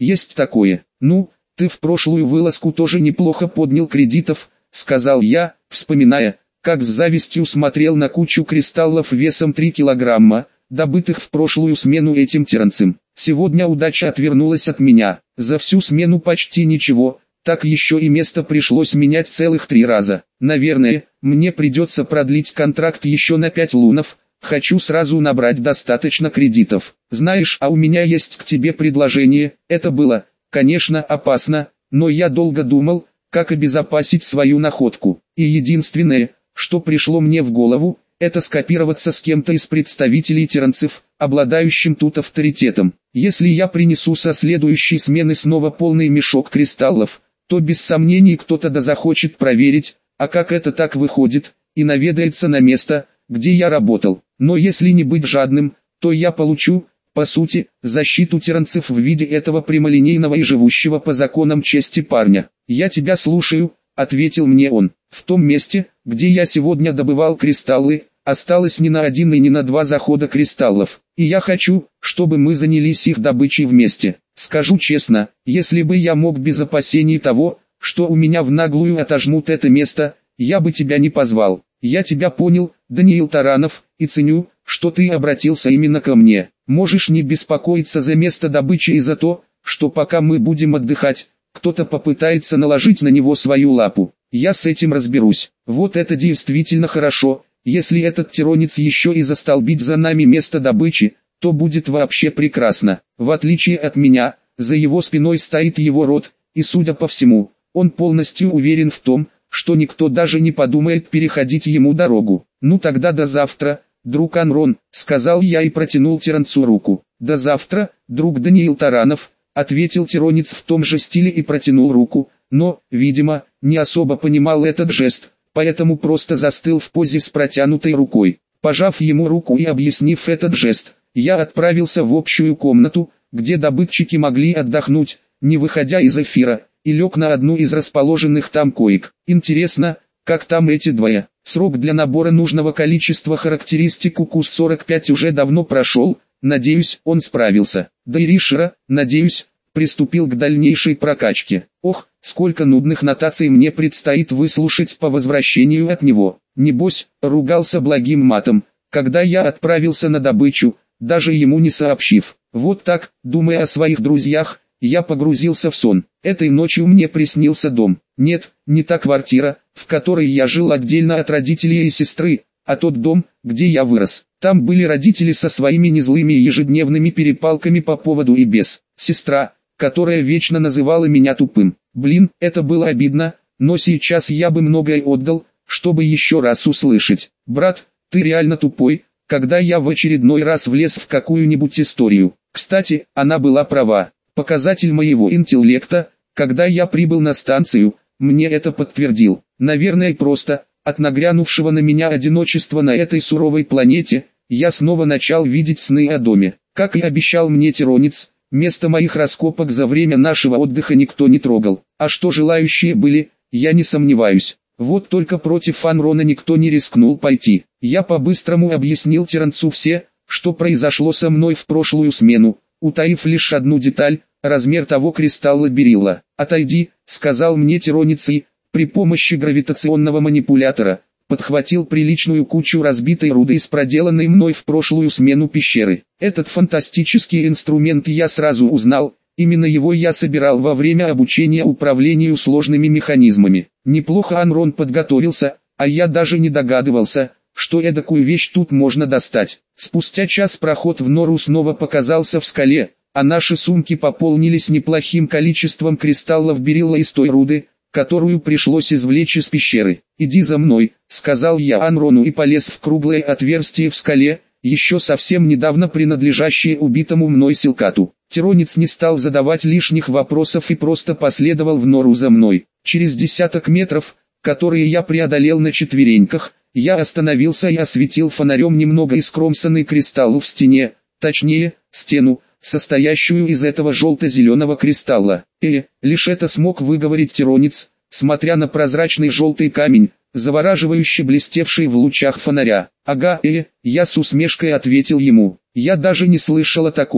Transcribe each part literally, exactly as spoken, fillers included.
есть такое. Ну, ты в прошлую вылазку тоже неплохо поднял кредитов, сказал я, вспоминая, как с завистью смотрел на кучу кристаллов весом три килограмма, добытых в прошлую смену этим тиранцем. Сегодня удача отвернулась от меня. За всю смену почти ничего, так еще и место пришлось менять целых три раза. Наверное, мне придется продлить контракт еще на пять лунов. Хочу сразу набрать достаточно кредитов. Знаешь, а у меня есть к тебе предложение. Это было, конечно, опасно, но я долго думал, как обезопасить свою находку. И единственное, что пришло мне в голову, это скопироваться с кем-то из представителей тиранцев, обладающим тут авторитетом. Если я принесу со следующей смены снова полный мешок кристаллов, то без сомнений кто-то да захочет проверить, а как это так выходит, и наведается на место, где я работал. Но если не быть жадным, то я получу, по сути, защиту тиранцев в виде этого прямолинейного и живущего по законам чести парня. «Я тебя слушаю», — ответил мне он. «В том месте, где я сегодня добывал кристаллы, осталось не на один и не на два захода кристаллов, и я хочу, чтобы мы занялись их добычей вместе. Скажу честно, если бы я мог без опасений того, что у меня в наглую отожмут это место, я бы тебя не позвал. Я тебя понял, Даниил Таранов, и ценю, что ты обратился именно ко мне. Можешь не беспокоиться за место добычи и за то, что пока мы будем отдыхать, кто-то попытается наложить на него свою лапу. Я с этим разберусь. Вот это действительно хорошо. Если этот тиронец еще и застолбит за нами место добычи, то будет вообще прекрасно. В отличие от меня, за его спиной стоит его род, и судя по всему, он полностью уверен в том, что никто даже не подумает переходить ему дорогу. «Ну тогда до завтра, друг Анрон», — сказал я и протянул тиранцу руку. «До завтра, друг Даниил Таранов», — ответил тиронец в том же стиле и протянул руку, но, видимо, не особо понимал этот жест, поэтому просто застыл в позе с протянутой рукой. Пожав ему руку и объяснив этот жест, я отправился в общую комнату, где добытчики могли отдохнуть, не выходя из эфира, и лег на одну из расположенных там коек. Интересно, как там эти двое? Срок для набора нужного количества характеристик у КУС сорок пять уже давно прошел, надеюсь, он справился. Да и Ришера, надеюсь, приступил к дальнейшей прокачке. Ох, сколько нудных нотаций мне предстоит выслушать по возвращению от него. Небось, ругался благим матом, когда я отправился на добычу, даже ему не сообщив. Вот так, думая о своих друзьях, я погрузился в сон. Этой ночью мне приснился дом. Нет, не та квартира, в которой я жил отдельно от родителей и сестры, а тот дом, где я вырос. Там были родители со своими незлыми ежедневными перепалками по поводу и без. Сестра, которая вечно называла меня тупым. Блин, это было обидно, но сейчас я бы многое отдал, чтобы еще раз услышать: «Брат, ты реально тупой», когда я в очередной раз влез в какую-нибудь историю. Кстати, она была права. Показатель моего интеллекта, когда я прибыл на станцию, мне это подтвердил. Наверное, просто, от нагрянувшего на меня одиночества на этой суровой планете, я снова начал видеть сны о доме. Как и обещал мне тиронец, место моих раскопок за время нашего отдыха никто не трогал. А что желающие были, я не сомневаюсь. Вот только против Анрона никто не рискнул пойти. Я по-быстрому объяснил тиранцу все, что произошло со мной в прошлую смену, утаив лишь одну деталь, размер того кристалла берилла. «Отойди», — сказал мне тиронец и, при помощи гравитационного манипулятора, подхватил приличную кучу разбитой руды из проделанной мной в прошлую смену пещеры. Этот фантастический инструмент я сразу узнал, именно его я собирал во время обучения управлению сложными механизмами. Неплохо Анрон подготовился, а я даже не догадывался, что эдакую вещь тут можно достать. Спустя час проход в нору снова показался в скале, а наши сумки пополнились неплохим количеством кристаллов берилла из той руды, которую пришлось извлечь из пещеры. «Иди за мной», — сказал я Анрону и полез в круглое отверстие в скале, еще совсем недавно принадлежащее убитому мной Силкату. Тиронец не стал задавать лишних вопросов и просто последовал в нору за мной. Через десяток метров, которые я преодолел на четвереньках, я остановился и осветил фонарем немного искромсанный кристалл в стене, точнее, стену, состоящую из этого желто-зеленого кристалла. «Э, лишь это смог выговорить тиронец, смотря на прозрачный желтый камень, завораживающе блестевший в лучах фонаря. «Ага, э, я с усмешкой ответил ему. Я даже не слышал о таком.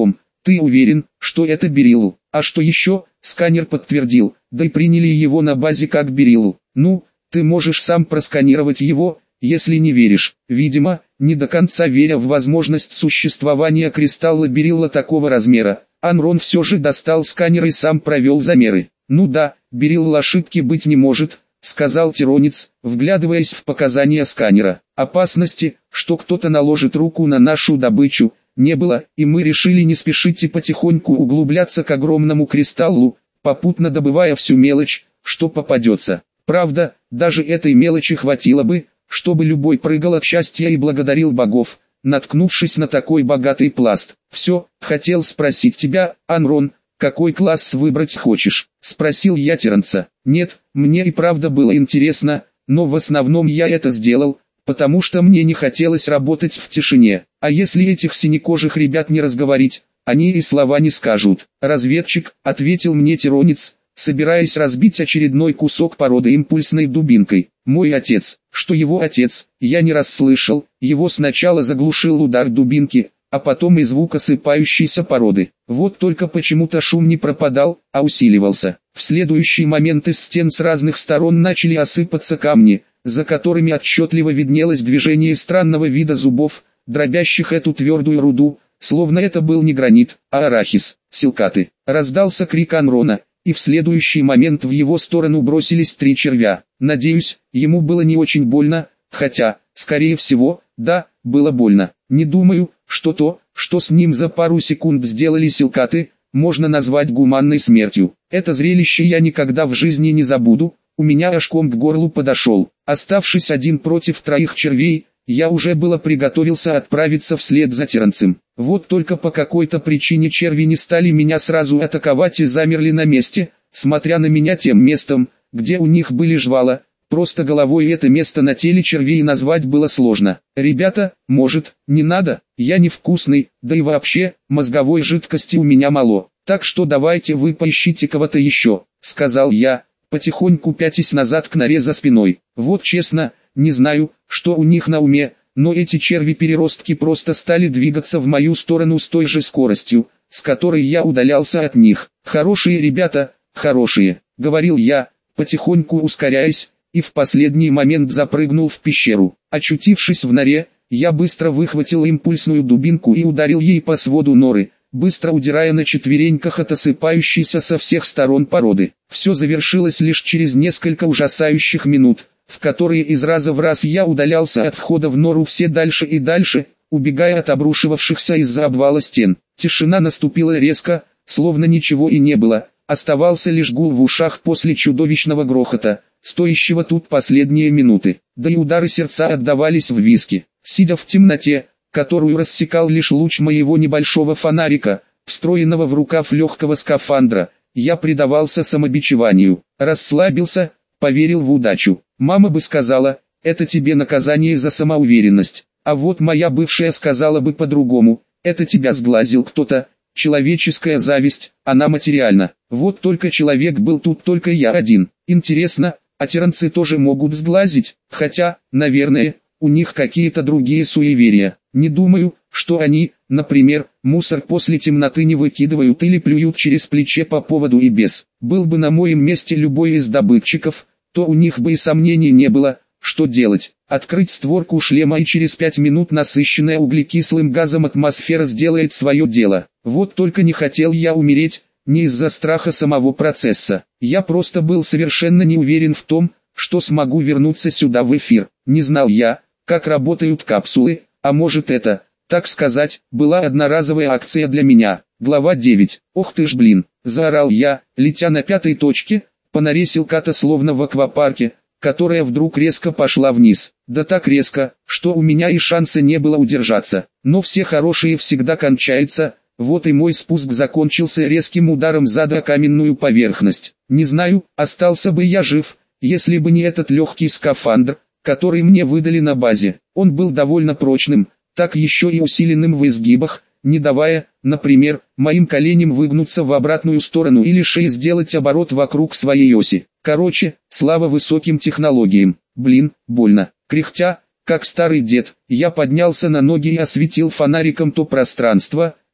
Ты уверен, что это Бериллу? А что еще? Сканер подтвердил, да и приняли его на базе как Бериллу. Ну, ты можешь сам просканировать его, если не веришь. Видимо, не до конца веря в возможность существования кристалла Берилла такого размера, Анрон все же достал сканер и сам провел замеры. Ну да, Берилл ошибки быть не может, сказал Тиронец, вглядываясь в показания сканера. Опасности, что кто-то наложит руку на нашу добычу, не было, и мы решили не спешить и потихоньку углубляться к огромному кристаллу, попутно добывая всю мелочь, что попадется. Правда, даже этой мелочи хватило бы, чтобы любой прыгал от счастья и благодарил богов, наткнувшись на такой богатый пласт. «Все, хотел спросить тебя, Анрон, какой класс выбрать хочешь?» — спросил я Тиронца. «Нет, мне и правда было интересно, но в основном я это сделал, потому что мне не хотелось работать в тишине. А если этих синекожих ребят не разговорить, они и слова не скажут». «Разведчик», — ответил мне Тиронец, собираясь разбить очередной кусок породы импульсной дубинкой. «Мой отец». Что его отец, я не расслышал, его сначала заглушил удар дубинки, а потом и звук осыпающейся породы. Вот только почему-то шум не пропадал, а усиливался. В следующий момент из стен с разных сторон начали осыпаться камни, за которыми отчетливо виднелось движение странного вида зубов, дробящих эту твердую руду, словно это был не гранит, а арахис. «Силкаты!» — раздался крик Анрона, и в следующий момент в его сторону бросились три червя. Надеюсь, ему было не очень больно, хотя, скорее всего, да, было больно. Не думаю, что то, что с ним за пару секунд сделали силкаты, можно назвать гуманной смертью. Это зрелище я никогда в жизни не забуду, у меня аж ком к горлу подошел. Оставшись один против троих червей, я уже было приготовился отправиться вслед за Тиронцем. Вот только по какой-то причине черви не стали меня сразу атаковать и замерли на месте, смотря на меня тем местом, где у них были жвала. Просто головой это место на теле червей назвать было сложно. «Ребята, может, не надо? Я невкусный, да и вообще, мозговой жидкости у меня мало. Так что давайте вы поищите кого-то еще», — сказал я, потихоньку пятясь назад к норе за спиной. Вот честно, не знаю, что у них на уме, но эти черви-переростки просто стали двигаться в мою сторону с той же скоростью, с которой я удалялся от них. «Хорошие ребята, хорошие», — говорил я, потихоньку ускоряясь, и в последний момент запрыгнул в пещеру. Очутившись в норе, я быстро выхватил импульсную дубинку и ударил ей по своду норы, быстро удирая на четвереньках от осыпающейся со всех сторон породы. Все завершилось лишь через несколько ужасающих минут, в которые из раза в раз я удалялся от входа в нору все дальше и дальше, убегая от обрушивавшихся из-за обвала стен. Тишина наступила резко, словно ничего и не было, оставался лишь гул в ушах после чудовищного грохота, стоящего тут последние минуты, да и удары сердца отдавались в виски. Сидя в темноте, которую рассекал лишь луч моего небольшого фонарика, встроенного в рукав легкого скафандра, я предавался самобичеванию, расслабился, поверил в удачу. Мама бы сказала, это тебе наказание за самоуверенность, а вот моя бывшая сказала бы по-другому, это тебя сглазил кто-то. Человеческая зависть, она материальна. Вот только человек был тут только я один. Интересно, а тиранцы тоже могут сглазить, хотя, наверное, у них какие-то другие суеверия. Не думаю, что они, например, мусор после темноты не выкидывают или плюют через плече по поводу и без. Был бы на моем месте любой из добытчиков, то у них бы и сомнений не было, что делать. Открыть створку шлема и через пять минут насыщенная углекислым газом атмосфера сделает свое дело. Вот только не хотел я умереть, не из-за страха самого процесса. Я просто был совершенно не уверен в том, что смогу вернуться сюда в эфир. Не знал я, как работают капсулы, а может это, так сказать, была одноразовая акция для меня. Глава девять. Ох ты ж блин, заорал я, летя на пятой точке, по норе Силката словно в аквапарке, которая вдруг резко пошла вниз. Да так резко, что у меня и шанса не было удержаться. Но все хорошие всегда кончаются. Вот и мой спуск закончился резким ударом зада о каменную поверхность. Не знаю, остался бы я жив, если бы не этот легкий скафандр, который мне выдали на базе. Он был довольно прочным, так еще и усиленным в изгибах, не давая, например, моим коленям выгнуться в обратную сторону или шее сделать оборот вокруг своей оси. Короче, слава высоким технологиям. Блин, больно. Кряхтя, как старый дед, я поднялся на ноги и осветил фонариком то пространство,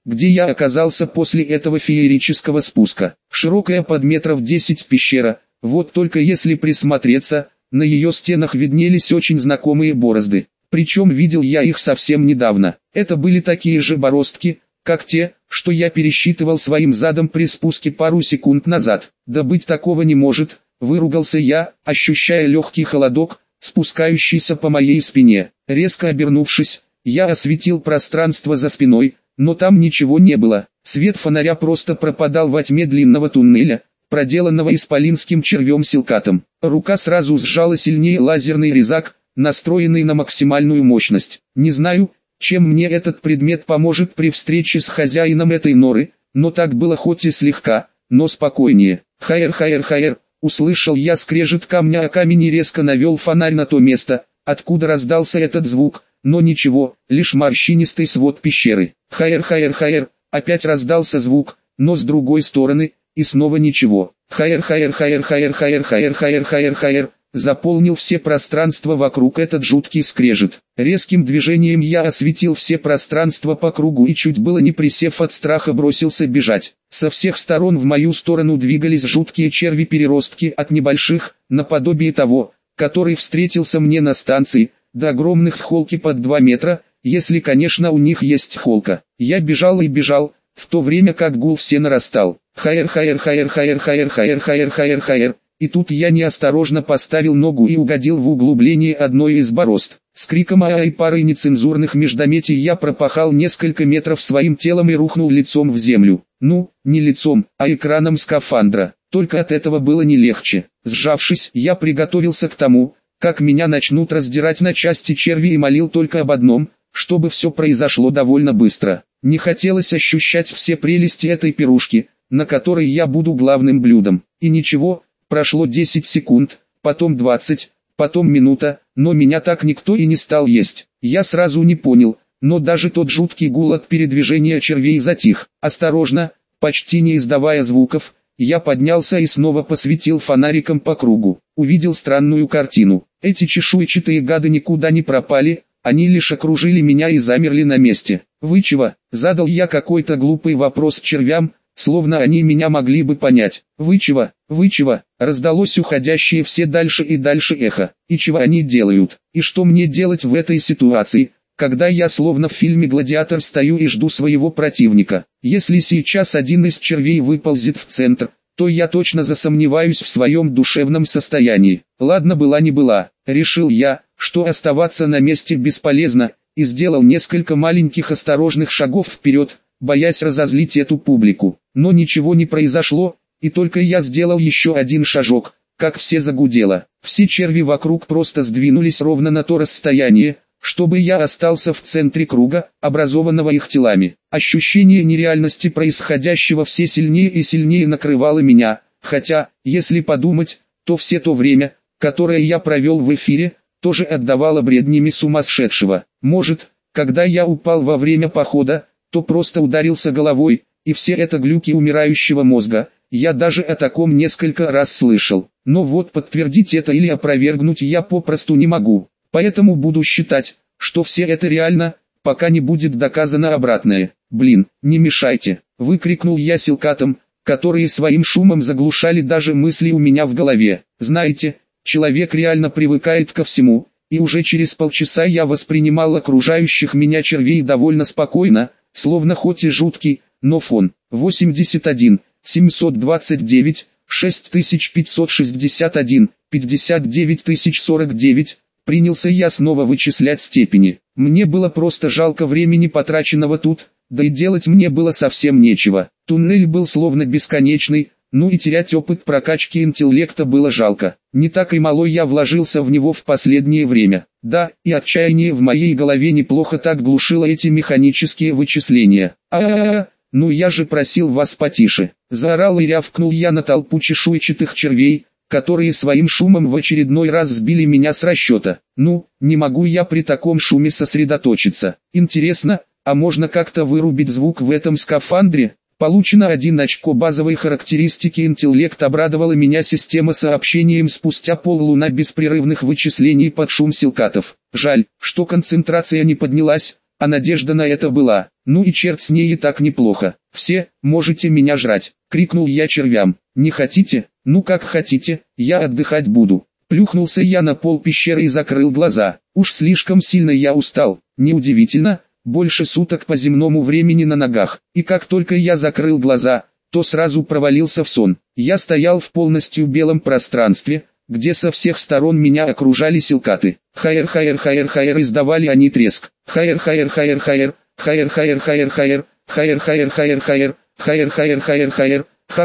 где я оказался после этого феерического спуска. Широкая под метров десять пещера, вот только если присмотреться, на ее стенах виднелись очень знакомые борозды. Причем видел я их совсем недавно. Это были такие же бороздки, как те, что я пересчитывал своим задом при спуске пару секунд назад. Да быть такого не может, выругался я, ощущая легкий холодок, спускающийся по моей спине. Резко обернувшись, я осветил пространство за спиной, но там ничего не было. Свет фонаря просто пропадал во тьме длинного туннеля, проделанного исполинским червем-силкатом. Рука сразу сжала сильнее лазерный резак, настроенный на максимальную мощность. Не знаю, чем мне этот предмет поможет при встрече с хозяином этой норы, но так было хоть и слегка, но спокойнее. Хайр-хайр-хайр, услышал я скрежет камня о камень и резко навел фонарь на то место, откуда раздался этот звук, но ничего, лишь морщинистый свод пещеры. Хайр-хайр-хайр, опять раздался звук, но с другой стороны, и снова ничего. Хайр-хайр-хайр-хайр-хайр-хайр-хайр-хайр-хайр, заполнил все пространства вокруг этот жуткий скрежет. Резким движением я осветил все пространства по кругу и чуть было не присев от страха бросился бежать. Со всех сторон в мою сторону двигались жуткие черви-переростки от небольших, наподобие того, который встретился мне на станции, до огромных холки под два метра, если конечно у них есть холка. Я бежал и бежал, в то время как гул все нарастал. Хайр-хайр-хайр-хайр-хайр-хайр-хайр-хайр-хайр. И тут я неосторожно поставил ногу и угодил в углубление одной из борозд. С криком «а» и парой нецензурных междометий я пропахал несколько метров своим телом и рухнул лицом в землю. Ну, не лицом, а экраном скафандра. Только от этого было не легче. Сжавшись, я приготовился к тому, как меня начнут раздирать на части черви и молил только об одном, чтобы все произошло довольно быстро. Не хотелось ощущать все прелести этой пирушки, на которой я буду главным блюдом. И ничего. Прошло десять секунд, потом двадцать, потом минута, но меня так никто и не стал есть. Я сразу не понял, но даже тот жуткий гул от передвижения червей затих. Осторожно, почти не издавая звуков, я поднялся и снова посветил фонариком по кругу. Увидел странную картину. Эти чешуйчатые гады никуда не пропали, они лишь окружили меня и замерли на месте. «Вы чего?» — задал я какой-то глупый вопрос червям, словно они меня могли бы понять. «Вы чего? Вы чего?» Раздалось уходящее все дальше и дальше эхо. «И чего они делают? И что мне делать в этой ситуации, когда я словно в фильме «Гладиатор» стою и жду своего противника? Если сейчас один из червей выползет в центр, то я точно засомневаюсь в своем душевном состоянии. Ладно, была не была. Решил я, что оставаться на месте бесполезно, и сделал несколько маленьких осторожных шагов вперед, боясь разозлить эту публику. Но ничего не произошло, и только я сделал еще один шажок, как все загудело. Все черви вокруг просто сдвинулись ровно на то расстояние, чтобы я остался в центре круга, образованного их телами. Ощущение нереальности происходящего все сильнее и сильнее накрывало меня, хотя, если подумать, то все то время, которое я провел в эфире, тоже отдавало бреднями сумасшедшего. Может, когда я упал во время похода, то просто ударился головой, и все это глюки умирающего мозга, я даже о таком несколько раз слышал. Но вот подтвердить это или опровергнуть я попросту не могу. Поэтому буду считать, что все это реально, пока не будет доказано обратное. «Блин, не мешайте!» — выкрикнул я силкатом, которые своим шумом заглушали даже мысли у меня в голове. Знаете, человек реально привыкает ко всему, и уже через полчаса я воспринимал окружающих меня червей довольно спокойно, словно хоть и жуткий, но фон. восемьдесят один, семьсот двадцать девять, шесть тысяч пятьсот шестьдесят один, пятьдесят девять тысяч сорок девять. Принялся я снова вычислять степени. Мне было просто жалко времени потраченного тут, да и делать мне было совсем нечего. Туннель был словно бесконечный, ну и терять опыт прокачки интеллекта было жалко. Не так и мало я вложился в него в последнее время. Да, и отчаяние в моей голове неплохо так глушило эти механические вычисления. А-а-а, ну я же просил вас потише. Заорал и рявкнул я на толпу чешуйчатых червей, которые своим шумом в очередной раз сбили меня с расчета. Ну, не могу я при таком шуме сосредоточиться. Интересно, а можно как-то вырубить звук в этом скафандре? Получено один очко базовой характеристики интеллект, обрадовала меня система сообщением спустя поллуна беспрерывных вычислений под шум силкатов. Жаль, что концентрация не поднялась, а надежда на это была. Ну и черт с ней, и так неплохо. Все, можете меня жрать, крикнул я червям. Не хотите? Ну как хотите, я отдыхать буду. Плюхнулся я на пол пещеры и закрыл глаза. Уж слишком сильно я устал. Неудивительно, больше суток по земному времени на ногах. И как только я закрыл глаза, то сразу провалился в сон. Я стоял в полностью белом пространстве, где со всех сторон меня окружали силкаты. Хайер-хайер-хайер-хайер, издавали они треск. Хайер-хайер-хайер-хайер, хайер-хайер-хайер-хайер, хайер-хайер-хайер-хайер, хайер-хайер-хайер-хайер,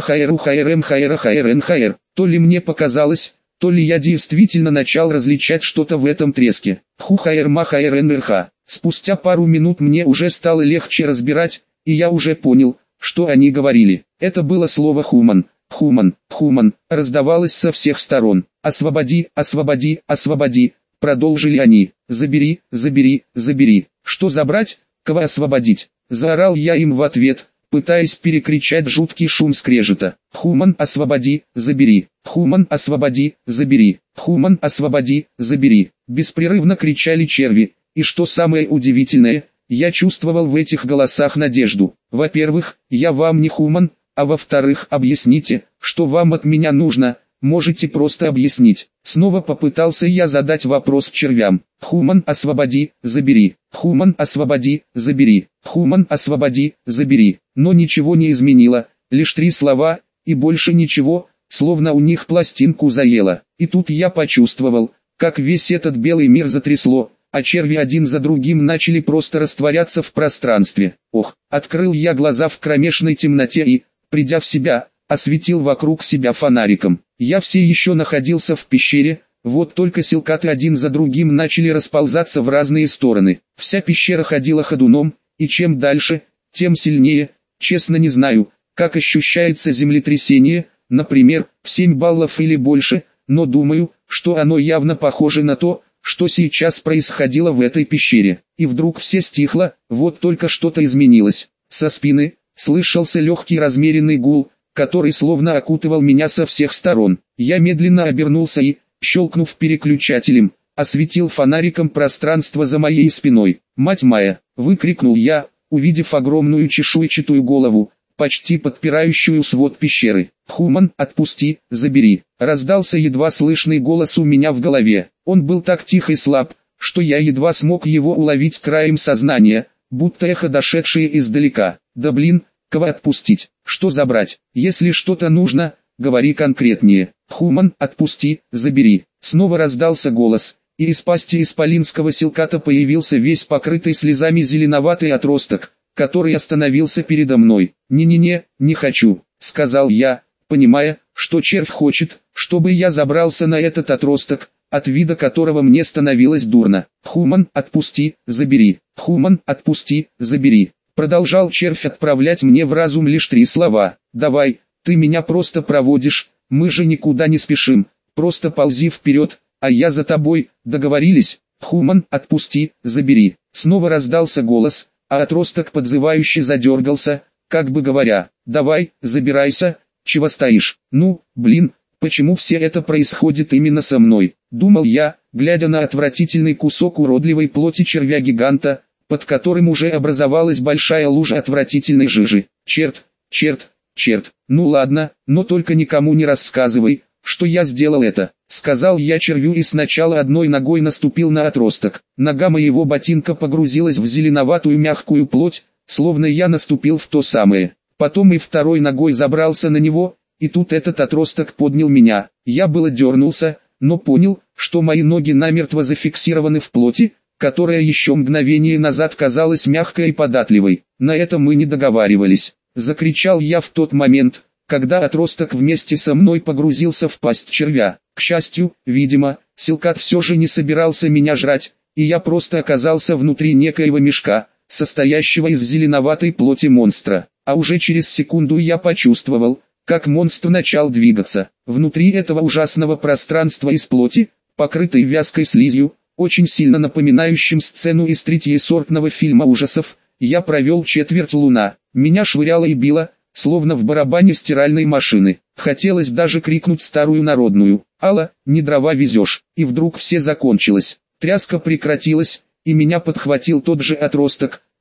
ха-хайер-у-хайер-эм-хайер-хайер-эн-хайер. То ли мне показалось, то ли я действительно начал различать что-то в этом треске. Ху-хайер-ма-хайер-эн-эр-ха. Спустя пару минут мне уже стало легче разбирать, и я уже понял, что они говорили. Это было слово «хуман». «Хуман, хуман», раздавалось со всех сторон. «Освободи, освободи, освободи», продолжили они. «Забери, забери, забери». «Что забрать? Кого освободить?» Заорал я им в ответ, пытаясь перекричать жуткий шум скрежета. «Хуман, освободи, забери». «Хуман, освободи, забери». «Хуман, освободи, забери». Беспрерывно кричали черви, и что самое удивительное, я чувствовал в этих голосах надежду. Во-первых, я вам не хуман, а во-вторых, объясните, что вам от меня нужно, можете просто объяснить. Снова попытался я задать вопрос червям. «Хуман, освободи, забери». «Хуман, освободи, забери». «Хуман, освободи, забери». Но ничего не изменило, лишь три слова, и больше ничего, словно у них пластинку заело. И тут я почувствовал, как весь этот белый мир затрясло, а черви один за другим начали просто растворяться в пространстве. Ох, открыл я глаза в кромешной темноте и, придя в себя, осветил вокруг себя фонариком. Я все еще находился в пещере, вот только силкаты один за другим начали расползаться в разные стороны. Вся пещера ходила ходуном, и чем дальше, тем сильнее. Честно не знаю, как ощущается землетрясение, например, в семь баллов или больше, но думаю, что оно явно похоже на то, что сейчас происходило в этой пещере. И вдруг все стихло, вот только что-то изменилось. Со спины слышался легкий размеренный гул, который словно окутывал меня со всех сторон. Я медленно обернулся и, щелкнув переключателем, осветил фонариком пространство за моей спиной. «Мать моя!» — выкрикнул я, увидев огромную чешуйчатую голову, почти подпирающую свод пещеры. «Хуман, отпусти, забери!» — раздался едва слышный голос у меня в голове. Он был так тих и слаб, что я едва смог его уловить краем сознания, будто эхо, дошедшее издалека. «Да блин, кого отпустить? Что забрать? Если что-то нужно, говори конкретнее». «Хуман, отпусти, забери!» Снова раздался голос, и из пасти исполинского силката появился весь покрытый слезами зеленоватый отросток, который остановился передо мной. «Не-не-не, не хочу», — сказал я, понимая, что червь хочет, чтобы я забрался на этот отросток, от вида которого мне становилось дурно. «Хуман, отпусти, забери». «Хуман, отпусти, забери». Продолжал червь отправлять мне в разум лишь три слова. «Давай, ты меня просто проводишь, мы же никуда не спешим, просто ползи вперед, а я за тобой, договорились?» «Хуман, отпусти, забери». Снова раздался голос, а отросток подзывающе задергался, как бы говоря: «Давай, забирайся, чего стоишь?» «Ну, блин, почему все это происходит именно со мной?» Думал я, глядя на отвратительный кусок уродливой плоти червя-гиганта, под которым уже образовалась большая лужа отвратительной жижи. «Черт, черт, черт, ну ладно, но только никому не рассказывай, что я сделал это», — сказал я червю и сначала одной ногой наступил на отросток. Нога моего ботинка погрузилась в зеленоватую мягкую плоть, словно я наступил в то самое. Потом и второй ногой забрался на него, и тут этот отросток поднял меня. Я было дернулся, но понял, что мои ноги намертво зафиксированы в плоти, которая еще мгновение назад казалась мягкой и податливой. На этом мы не договаривались. Закричал я в тот момент, когда отросток вместе со мной погрузился в пасть червя. К счастью, видимо, силкат все же не собирался меня жрать, и я просто оказался внутри некоего мешка, состоящего из зеленоватой плоти монстра. А уже через секунду я почувствовал, как монстр начал двигаться. Внутри этого ужасного пространства из плоти, покрытой вязкой слизью, очень сильно напоминающим сцену из третьесортного фильма ужасов, я провел четверть луна. Меня швыряло и било, словно в барабане стиральной машины. Хотелось даже крикнуть старую народную: «Алла, не дрова везешь!» И вдруг все закончилось. Тряска прекратилась, и меня подхватил тот же отросток,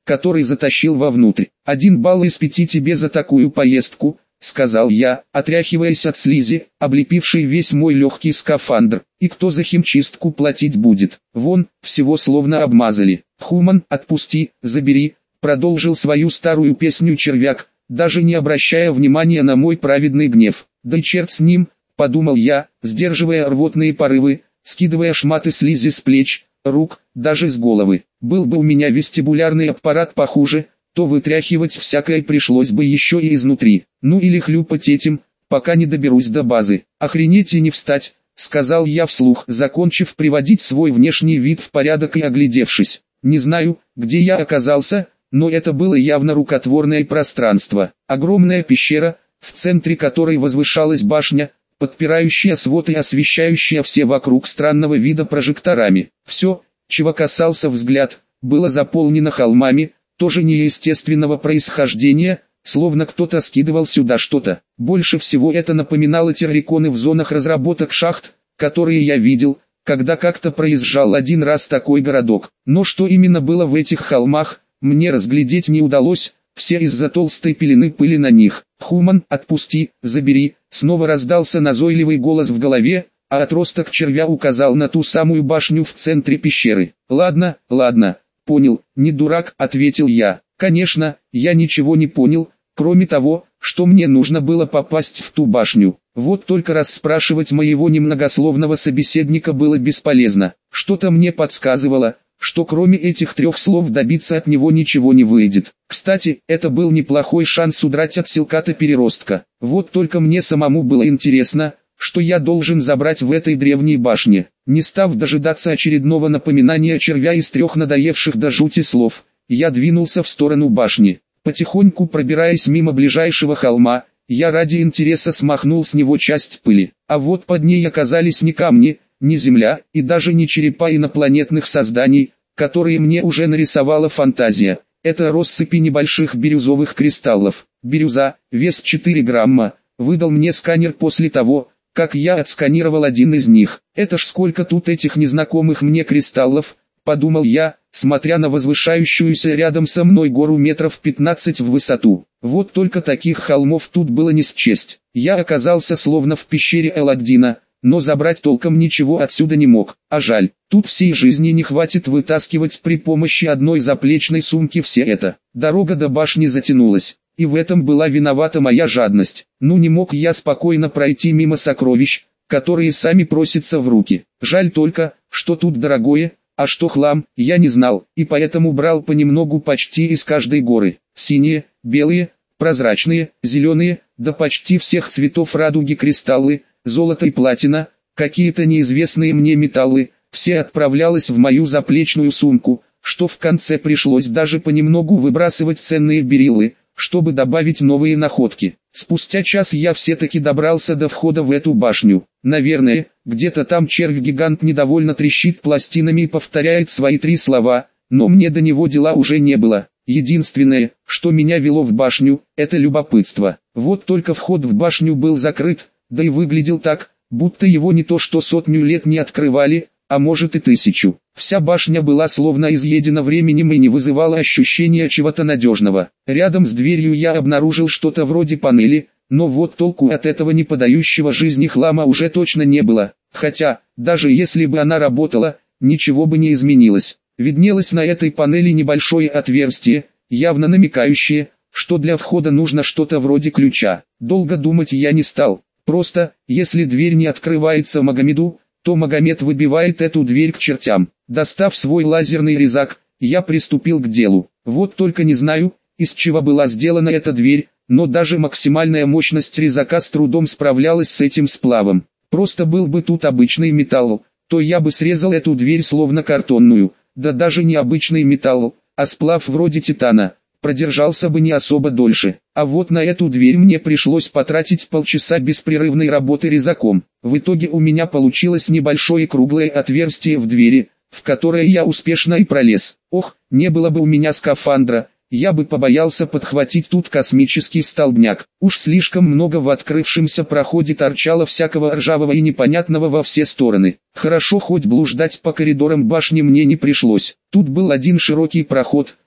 который затащил вовнутрь. «Один балл из пяти тебе за такую поездку», — сказал я, отряхиваясь от слизи, облепившей весь мой легкий скафандр. «И кто за химчистку платить будет? Вон, всего словно обмазали». «Хуман, отпусти, забери», — продолжил свою старую песню червяк, даже не обращая внимания на мой праведный гнев. «Да и черт с ним», — подумал я, сдерживая рвотные порывы, скидывая шматы слизи с плеч, рук, даже с головы. Был бы у меня вестибулярный аппарат похуже, то вытряхивать всякое пришлось бы еще и изнутри. Ну или хлюпать этим, пока не доберусь до базы. «Охренеть и не встать», — сказал я вслух, закончив приводить свой внешний вид в порядок и оглядевшись. Не знаю, где я оказался, но это было явно рукотворное пространство. Огромная пещера, в центре которой возвышалась башня, подпирающая свод и освещающая все вокруг странного вида прожекторами. Все, чего касался взгляд, было заполнено холмами, тоже неестественного происхождения, словно кто-то скидывал сюда что-то. Больше всего это напоминало терриконы в зонах разработок шахт, которые я видел, когда как-то проезжал один раз такой городок. Но что именно было в этих холмах, мне разглядеть не удалось, все из-за толстой пелены пыли на них. «Хуман, отпусти, забери», снова раздался назойливый голос в голове, а отросток червя указал на ту самую башню в центре пещеры. «Ладно, ладно, понял, не дурак», — ответил я. Конечно, я ничего не понял, кроме того, что мне нужно было попасть в ту башню. Вот только расспрашивать моего немногословного собеседника было бесполезно. Что-то мне подсказывало, что кроме этих трех слов добиться от него ничего не выйдет. Кстати, это был неплохой шанс удрать от силката-переростка. Вот только мне самому было интересно, что я должен забрать в этой древней башне. Не став дожидаться очередного напоминания червя из трех надоевших до жути слов, я двинулся в сторону башни. Потихоньку пробираясь мимо ближайшего холма, я ради интереса смахнул с него часть пыли. А вот под ней оказались не камни, не земля и даже не черепа инопланетных созданий, которые мне уже нарисовала фантазия. Это россыпи небольших бирюзовых кристаллов. Бирюза, вес четыре грамма, выдал мне сканер после того, как я отсканировал один из них. Это ж сколько тут этих незнакомых мне кристаллов, подумал я, смотря на возвышающуюся рядом со мной гору метров пятнадцать в высоту. Вот только таких холмов тут было не счесть. Я оказался словно в пещере Аладдина, но забрать толком ничего отсюда не мог. А жаль, тут всей жизни не хватит вытаскивать при помощи одной заплечной сумки все это. Дорога до башни затянулась, и в этом была виновата моя жадность. Ну не мог я спокойно пройти мимо сокровищ, которые сами просятся в руки. Жаль только, что тут дорогое, а что хлам, я не знал, и поэтому брал понемногу почти из каждой горы. Синие, белые, прозрачные, зеленые, да почти всех цветов радуги кристаллы, золото и платина, какие-то неизвестные мне металлы, все отправлялось в мою заплечную сумку, что в конце пришлось даже понемногу выбрасывать ценные бериллы, чтобы добавить новые находки. Спустя час я все-таки добрался до входа в эту башню. Наверное, где-то там червь-гигант недовольно трещит пластинами и повторяет свои три слова, но мне до него дела уже не было. Единственное, что меня вело в башню, это любопытство. Вот только вход в башню был закрыт, да и выглядел так, будто его не то что сотню лет не открывали, а может и тысячу. Вся башня была словно изъедена временем и не вызывала ощущения чего-то надежного. Рядом с дверью я обнаружил что-то вроде панели, но вот толку от этого не подающего жизни хлама уже точно не было. Хотя, даже если бы она работала, ничего бы не изменилось. Виднелось на этой панели небольшое отверстие, явно намекающее, что для входа нужно что-то вроде ключа. Долго думать я не стал. Просто, если дверь не открывается Магомеду, то Магомед выбивает эту дверь к чертям. Достав свой лазерный резак, я приступил к делу. Вот только не знаю, из чего была сделана эта дверь, но даже максимальная мощность резака с трудом справлялась с этим сплавом. Просто был бы тут обычный металл, то я бы срезал эту дверь словно картонную, да даже не обычный металл, а сплав вроде титана, продержался бы не особо дольше. А вот на эту дверь мне пришлось потратить полчаса беспрерывной работы резаком. В итоге у меня получилось небольшое круглое отверстие в двери, в которое я успешно и пролез. Ох, не было бы у меня скафандра, я бы побоялся подхватить тут космический столбняк. Уж слишком много в открывшемся проходе торчало всякого ржавого и непонятного во все стороны. Хорошо хоть блуждать по коридорам башни мне не пришлось. Тут был один широкий проход,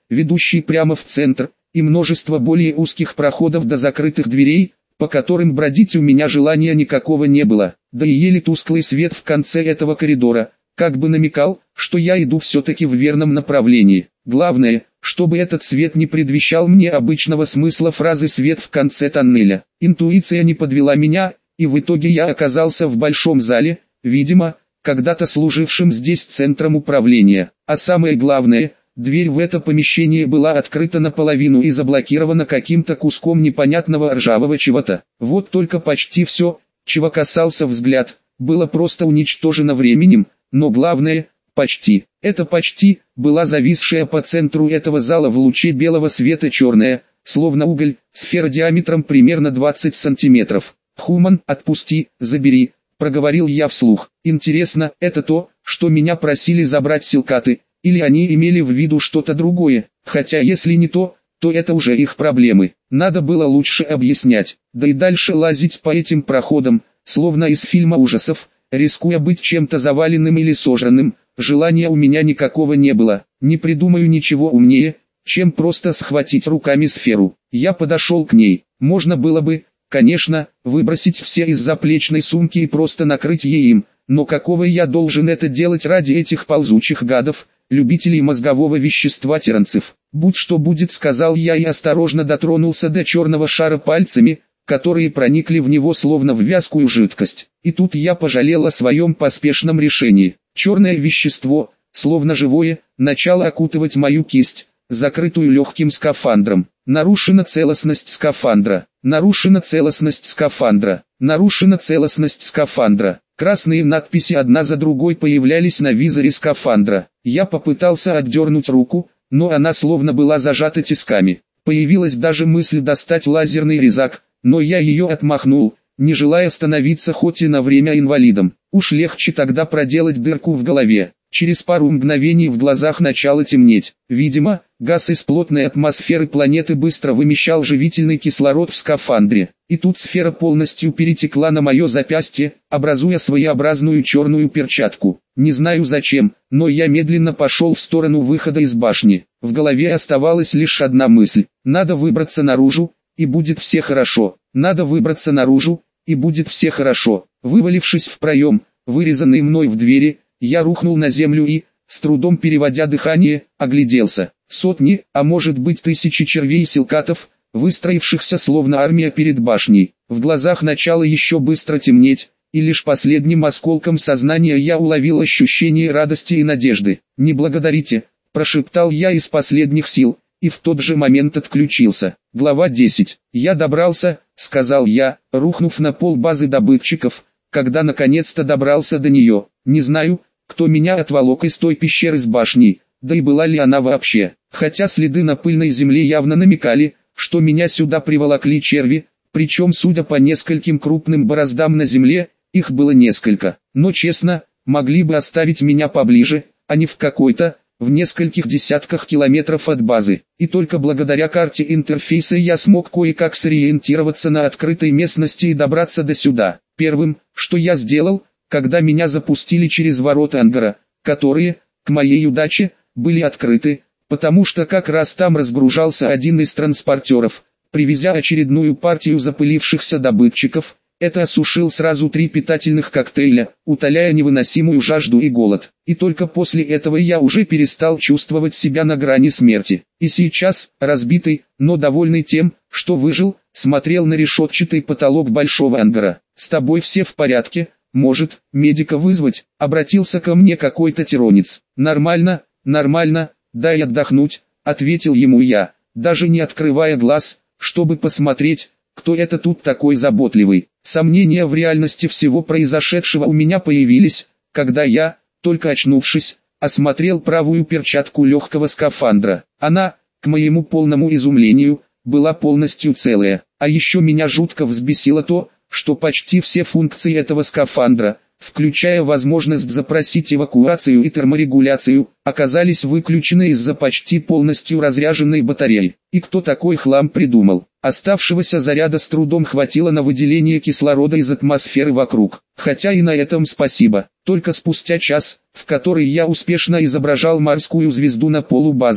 ведущий прямо в центр, и множество более узких проходов до закрытых дверей, по которым бродить у меня желания никакого не было, да и еле тусклый свет в конце этого коридора, как бы намекал, что я иду все-таки в верном направлении. Главное, чтобы этот свет не предвещал мне обычного смысла фразы «свет в конце тоннеля». Интуиция не подвела меня, и в итоге я оказался в большом зале, видимо, когда-то служившим здесь центром управления. А самое главное, дверь в это помещение была открыта наполовину и заблокирована каким-то куском непонятного ржавого чего-то. Вот только почти все, чего касался взгляд, было просто уничтожено временем, но главное, почти. Это почти, была зависшая по центру этого зала в луче белого света черная, словно уголь, сфера диаметром примерно двадцать сантиметров. «Хуман, отпусти, забери», — проговорил я вслух. «Интересно, это то, что меня просили забрать силкаты, или они имели в виду что-то другое, хотя если не то, то это уже их проблемы. Надо было лучше объяснять, да и дальше лазить по этим проходам, словно из фильма ужасов, рискуя быть чем-то заваленным или сожранным. Желания у меня никакого не было, не придумаю ничего умнее, чем просто схватить руками сферу. Я подошел к ней, можно было бы, конечно, выбросить все из заплечной сумки и просто накрыть ей им, но какого я должен это делать ради этих ползучих гадов, любителей мозгового вещества тиранцев? Будь что будет, сказал я и осторожно дотронулся до черного шара пальцами, которые проникли в него словно в вязкую жидкость. И тут я пожалел о своем поспешном решении. Черное вещество, словно живое, начало окутывать мою кисть, закрытую легким скафандром. Нарушена целостность скафандра. Нарушена целостность скафандра. Нарушена целостность скафандра. Красные надписи одна за другой появлялись на визоре скафандра. Я попытался отдернуть руку, но она словно была зажата тисками. Появилась даже мысль достать лазерный резак, но я ее отмахнул, не желая становиться хоть и на время инвалидом. Уж легче тогда проделать дырку в голове. Через пару мгновений в глазах начало темнеть. Видимо, газ из плотной атмосферы планеты быстро вымещал живительный кислород в скафандре. И тут сфера полностью перетекла на мое запястье, образуя своеобразную черную перчатку. Не знаю зачем, но я медленно пошел в сторону выхода из башни. В голове оставалась лишь одна мысль. Надо выбраться наружу, и будет все хорошо. Надо выбраться наружу, и будет все хорошо. Вывалившись в проем, вырезанный мной в двери, я рухнул на землю и, с трудом переводя дыхание, огляделся. Сотни, а может быть тысячи червей-силкатов, выстроившихся словно армия перед башней. В глазах начало еще быстро темнеть, и лишь последним осколком сознания я уловил ощущение радости и надежды. «Не благодарите», – прошептал я из последних сил, и в тот же момент отключился. Глава десять. «Я добрался», – сказал я, рухнув на пол базы добытчиков, когда наконец-то добрался до нее. Не знаю, кто меня отволок из той пещеры с башней, да и была ли она вообще, хотя следы на пыльной земле явно намекали, что меня сюда приволокли черви, причем, судя по нескольким крупным бороздам на земле, их было несколько. Но честно, могли бы оставить меня поближе, а не в какой-то, в нескольких десятках километров от базы. И только благодаря карте интерфейса я смог кое-как сориентироваться на открытой местности и добраться до сюда. Первым, что я сделал, когда меня запустили через ворота ангара, которые, к моей удаче, были открыты, потому что как раз там разгружался один из транспортеров, привезя очередную партию запылившихся добытчиков. Это осушил сразу три питательных коктейля, утоляя невыносимую жажду и голод. И только после этого я уже перестал чувствовать себя на грани смерти. И сейчас, разбитый, но довольный тем, что выжил, смотрел на решетчатый потолок большого ангара. «С тобой все в порядке? Может, медика вызвать?» — обратился ко мне какой-то тиронец. «Нормально, нормально, дай отдохнуть», — ответил ему я, даже не открывая глаз, чтобы посмотреть, кто это тут такой заботливый. Сомнения в реальности всего произошедшего у меня появились, когда я, только очнувшись, осмотрел правую перчатку легкого скафандра. Она, к моему полному изумлению, была полностью целая. А еще меня жутко взбесило то, что почти все функции этого скафандра, включая возможность запросить эвакуацию и терморегуляцию, оказались выключены из-за почти полностью разряженной батареи. И кто такой хлам придумал? Оставшегося заряда с трудом хватило на выделение кислорода из атмосферы вокруг. Хотя и на этом спасибо. Только спустя час, в который я успешно изображал морскую звезду на полу базы,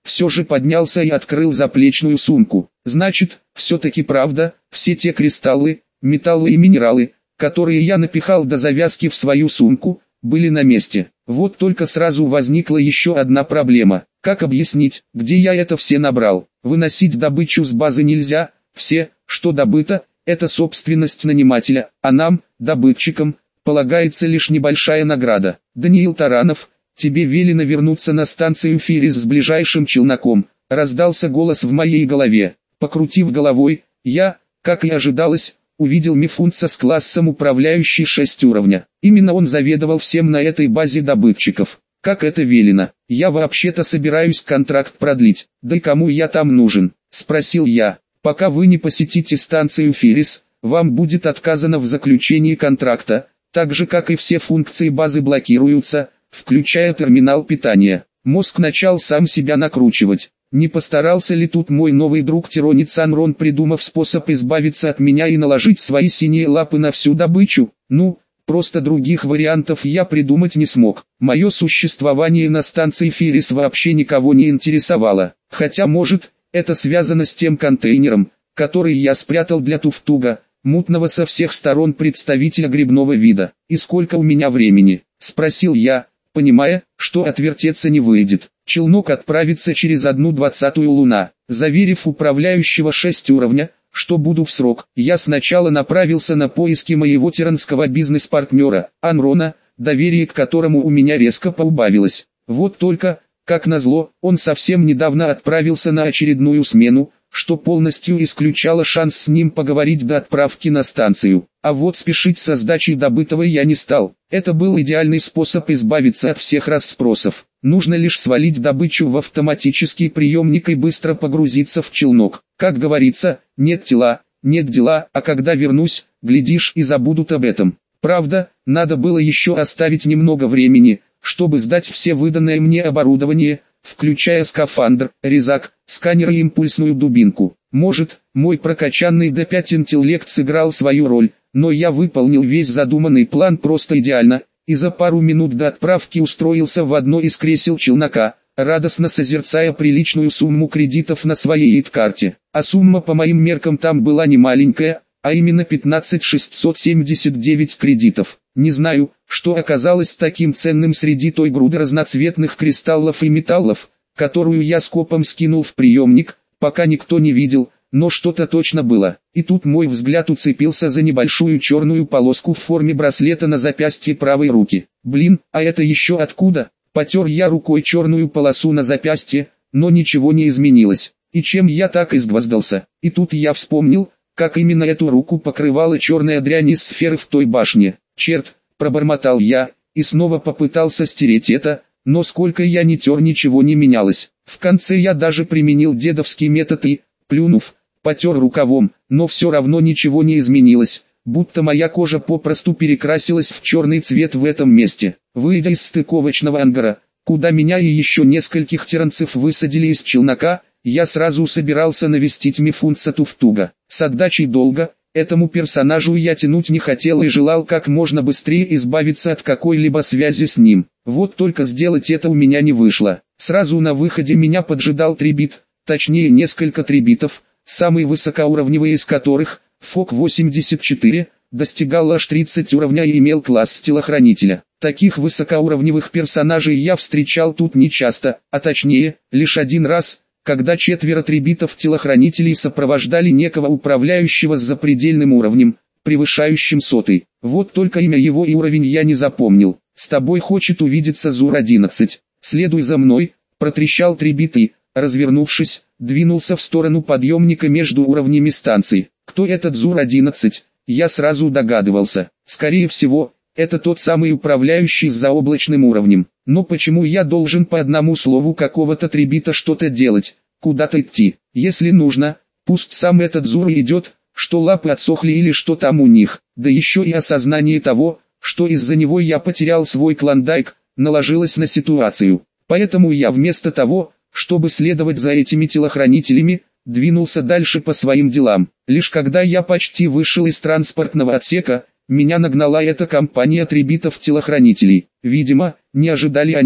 все же поднялся и открыл заплечную сумку. Значит, все-таки правда, все те кристаллы, металлы и минералы, которые я напихал до завязки в свою сумку, были на месте. Вот только сразу возникла еще одна проблема. Как объяснить, где я это все набрал? Выносить добычу с базы нельзя, все, что добыто, это собственность нанимателя, а нам, добытчикам, полагается лишь небольшая награда. Даниил Таранов, тебе велено вернуться на станцию Фирис с ближайшим челноком, раздался голос в моей голове. Покрутив головой, я, как и ожидалось, увидел Мифунца с классом управляющий шесть уровня. Именно он заведовал всем на этой базе добытчиков. Как это велено? Я вообще-то собираюсь контракт продлить. Да и кому я там нужен? Спросил я. Пока вы не посетите станцию Фирис, вам будет отказано в заключении контракта, так же как и все функции базы блокируются, включая терминал питания. Мозг начал сам себя накручивать. Не постарался ли тут мой новый друг Тиронит Санрон, придумав способ избавиться от меня и наложить свои синие лапы на всю добычу? Ну, просто других вариантов я придумать не смог. Мое существование на станции Фирис вообще никого не интересовало. Хотя может, это связано с тем контейнером, который я спрятал для Туфтуга, мутного со всех сторон представителя грибного вида. «И сколько у меня времени?» – спросил я, понимая, что отвертеться не выйдет. Челнок отправится через одну двадцатую луна. Заверив управляющего шесть уровня, что буду в срок, я сначала направился на поиски моего тиранского бизнес-партнера, Анрона, доверие к которому у меня резко поубавилось. Вот только, как назло, он совсем недавно отправился на очередную смену, что полностью исключало шанс с ним поговорить до отправки на станцию. А вот спешить со сдачей добытого я не стал. Это был идеальный способ избавиться от всех расспросов. Нужно лишь свалить добычу в автоматический приемник и быстро погрузиться в челнок. Как говорится, нет тела, нет дела, а когда вернусь, глядишь и забудут об этом. Правда, надо было еще оставить немного времени, чтобы сдать все выданное мне оборудование, включая скафандр, резак, сканер и импульсную дубинку. Может, мой прокачанный дэ пять интеллект сыграл свою роль, но я выполнил весь задуманный план просто идеально, и за пару минут до отправки устроился в одно из кресел челнока, радостно созерцая приличную сумму кредитов на своей ИТ-карте. А сумма по моим меркам там была не маленькая, а именно пятнадцать тысяч шестьсот семьдесят девять кредитов. Не знаю, что оказалось таким ценным среди той груды разноцветных кристаллов и металлов, которую я скопом скинул в приемник, пока никто не видел, но что-то точно было. И тут мой взгляд уцепился за небольшую черную полоску в форме браслета на запястье правой руки. Блин, а это еще откуда? Потер я рукой черную полосу на запястье, но ничего не изменилось. И чем я так изгвоздался? И тут я вспомнил, как именно эту руку покрывала черная дрянь из сферы в той башне. Черт, пробормотал я, и снова попытался стереть это, но сколько я ни тер, ничего не менялось. В конце я даже применил дедовский метод и, плюнув, потер рукавом, но все равно ничего не изменилось, будто моя кожа попросту перекрасилась в черный цвет в этом месте. Выйдя из стыковочного ангара, куда меня и еще нескольких тиранцев высадили из челнока, я сразу собирался навестить Мифунца Туфтуга. С отдачей долга, этому персонажу я тянуть не хотел и желал как можно быстрее избавиться от какой-либо связи с ним. Вот только сделать это у меня не вышло. Сразу на выходе меня поджидал трибит, точнее несколько трибитов, самый высокоуровневый из которых, Фок восемьдесят четыре, достигал аж тридцать уровня и имел класс телохранителя. Таких высокоуровневых персонажей я встречал тут нечасто, а точнее, лишь один раз, когда четверо трибитов-телохранителей сопровождали некого управляющего с запредельным уровнем, превышающим сотый. Вот только имя его и уровень я не запомнил. «С тобой хочет увидеться Зур одиннадцать. Следуй за мной», — протрещал трибит и, развернувшись, двинулся в сторону подъемника между уровнями станций. Кто этот Зур одиннадцать? Я сразу догадывался. Скорее всего, это тот самый управляющий с заоблачным уровнем. Но почему я должен по одному слову какого-то трибита что-то делать, куда-то идти? Если нужно, пусть сам этот Зур идет, что лапы отсохли или что там у них. Да еще и осознание того, что из-за него я потерял свой клондайк, наложилось на ситуацию. Поэтому я вместо того, чтобы следовать за этими телохранителями, двинулся дальше по своим делам. Лишь когда я почти вышел из транспортного отсека, меня нагнала эта компания трибитов-телохранителей. Видимо, не ожидали они,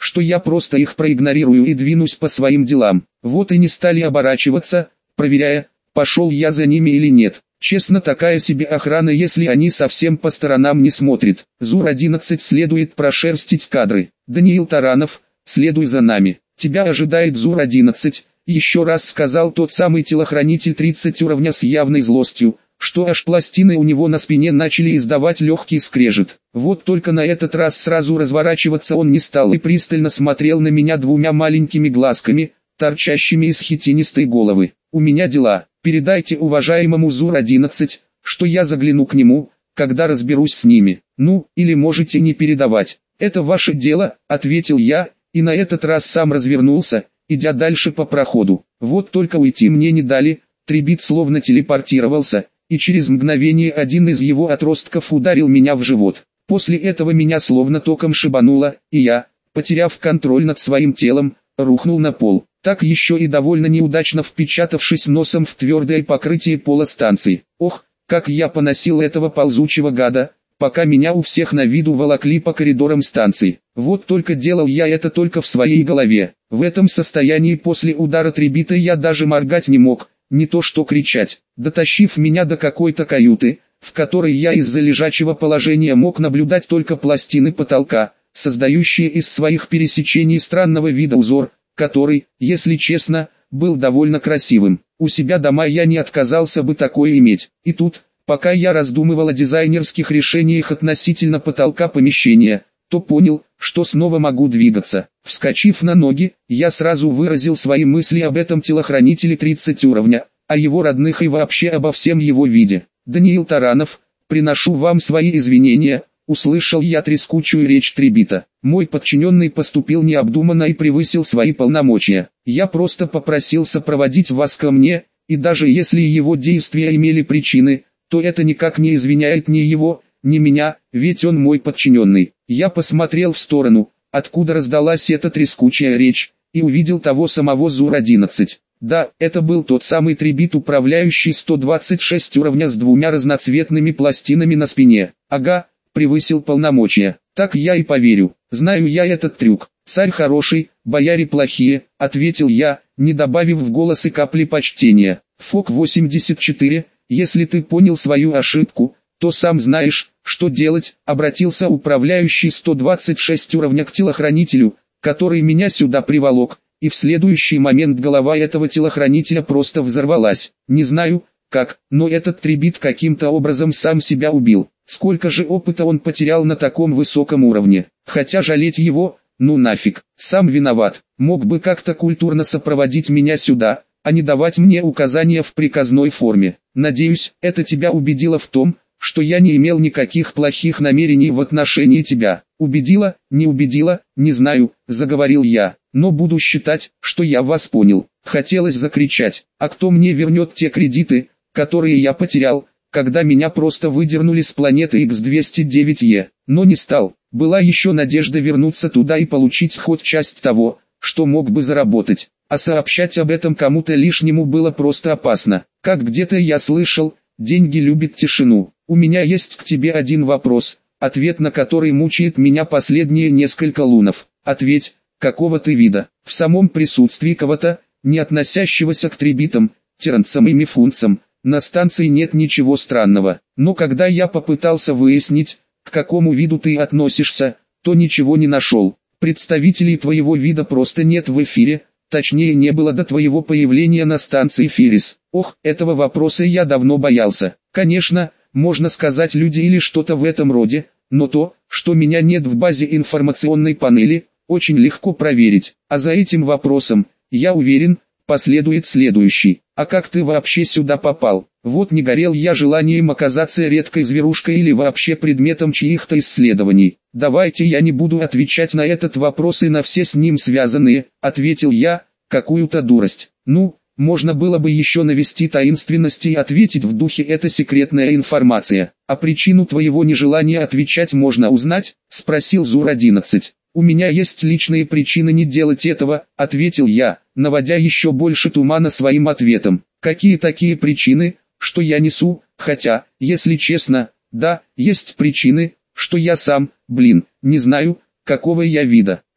что я просто их проигнорирую и двинусь по своим делам. Вот и не стали оборачиваться, проверяя, пошел я за ними или нет. Честно, такая себе охрана, если они совсем по сторонам не смотрят. Зур одиннадцать следует прошерстить кадры. Даниил Таранов, следуй за нами. Тебя ожидает Зур одиннадцать, еще раз сказал тот самый телохранитель тридцать уровня с явной злостью, что аж пластины у него на спине начали издавать легкий скрежет. Вот только на этот раз сразу разворачиваться он не стал и пристально смотрел на меня двумя маленькими глазками, торчащими из хитинистой головы. «У меня дела, передайте уважаемому Зур одиннадцать, что я загляну к нему, когда разберусь с ними. Ну, или можете не передавать. Это ваше дело», — ответил я, и на этот раз сам развернулся, идя дальше по проходу. Вот только уйти мне не дали, Трибит словно телепортировался, и через мгновение один из его отростков ударил меня в живот. После этого меня словно током шибануло, и я, потеряв контроль над своим телом, рухнул на пол, так еще и довольно неудачно впечатавшись носом в твердое покрытие пола станции. Ох, как я поносил этого ползучего гада, пока меня у всех на виду волокли по коридорам станции. Вот только делал я это только в своей голове. В этом состоянии после удара Трибита я даже моргать не мог, не то что кричать. Дотащив меня до какой-то каюты, в которой я из-за лежачего положения мог наблюдать только пластины потолка, создающие из своих пересечений странного вида узор, который, если честно, был довольно красивым. У себя дома я не отказался бы такое иметь. И тут, пока я раздумывал о дизайнерских решениях относительно потолка помещения, то понял, что снова могу двигаться. Вскочив на ноги, я сразу выразил свои мысли об этом телохранителе тридцать уровня, о его родных и вообще обо всем его виде. «Даниил Таранов, приношу вам свои извинения», — услышал я трескучую речь Трибита. «Мой подчиненный поступил необдуманно и превысил свои полномочия. Я просто попросил сопроводить вас ко мне, и даже если его действия имели причины, то это никак не извиняет ни его, ни меня, ведь он мой подчиненный». Я посмотрел в сторону, откуда раздалась эта трескучая речь, и увидел того самого Зур одиннадцать. Да, это был тот самый Трибит, управляющий сто двадцать шесть уровня с двумя разноцветными пластинами на спине. Ага, превысил полномочия. Так я и поверю. Знаю я этот трюк. «Царь хороший, бояре плохие», — ответил я, не добавив в голос и капли почтения. Фок восемьдесят четыре, если ты понял свою ошибку, то сам знаешь, что делать, обратился управляющий сто двадцать шесть уровня к телохранителю, который меня сюда приволок, и в следующий момент голова этого телохранителя просто взорвалась. Не знаю, как, но этот Трибит каким-то образом сам себя убил. Сколько же опыта он потерял на таком высоком уровне. Хотя жалеть его, ну нафиг, сам виноват. Мог бы как-то культурно сопроводить меня сюда, а не давать мне указания в приказной форме. Надеюсь, это тебя убедило в том, что я не имел никаких плохих намерений в отношении тебя. Убедила, не убедила, не знаю, заговорил я, но буду считать, что я вас понял. Хотелось закричать: а кто мне вернет те кредиты, которые я потерял, когда меня просто выдернули с планеты икс двести девять е, но не стал. Была еще надежда вернуться туда и получить хоть часть того, что мог бы заработать, а сообщать об этом кому-то лишнему было просто опасно. Как где-то я слышал, деньги любят тишину. У меня есть к тебе один вопрос, ответ на который мучает меня последние несколько лунов. Ответь, какого ты вида? В самом присутствии кого-то, не относящегося к трибитам, тиранцам и мифунцам, на станции нет ничего странного. Но когда я попытался выяснить, к какому виду ты относишься, то ничего не нашел. Представителей твоего вида просто нет в эфире, точнее не было до твоего появления на станции Феррис. Ох, этого вопроса я давно боялся. Конечно, можно сказать люди или что-то в этом роде, но то, что меня нет в базе информационной панели, очень легко проверить. А за этим вопросом, я уверен, последует следующий. А как ты вообще сюда попал? Вот не горел я желанием оказаться редкой зверушкой или вообще предметом чьих-то исследований. Давайте я не буду отвечать на этот вопрос и на все с ним связанные, ответил я, какую-то дурость. Ну, можно было бы еще навести таинственности и ответить в духе «это секретная информация». А причину твоего нежелания отвечать можно узнать? Спросил Зур одиннадцать. «У меня есть личные причины не делать этого», — ответил я, наводя еще больше тумана своим ответом. «Какие такие причины, что я несу? Хотя, если честно, да, есть причины, что я сам, блин, не знаю, какого я вида.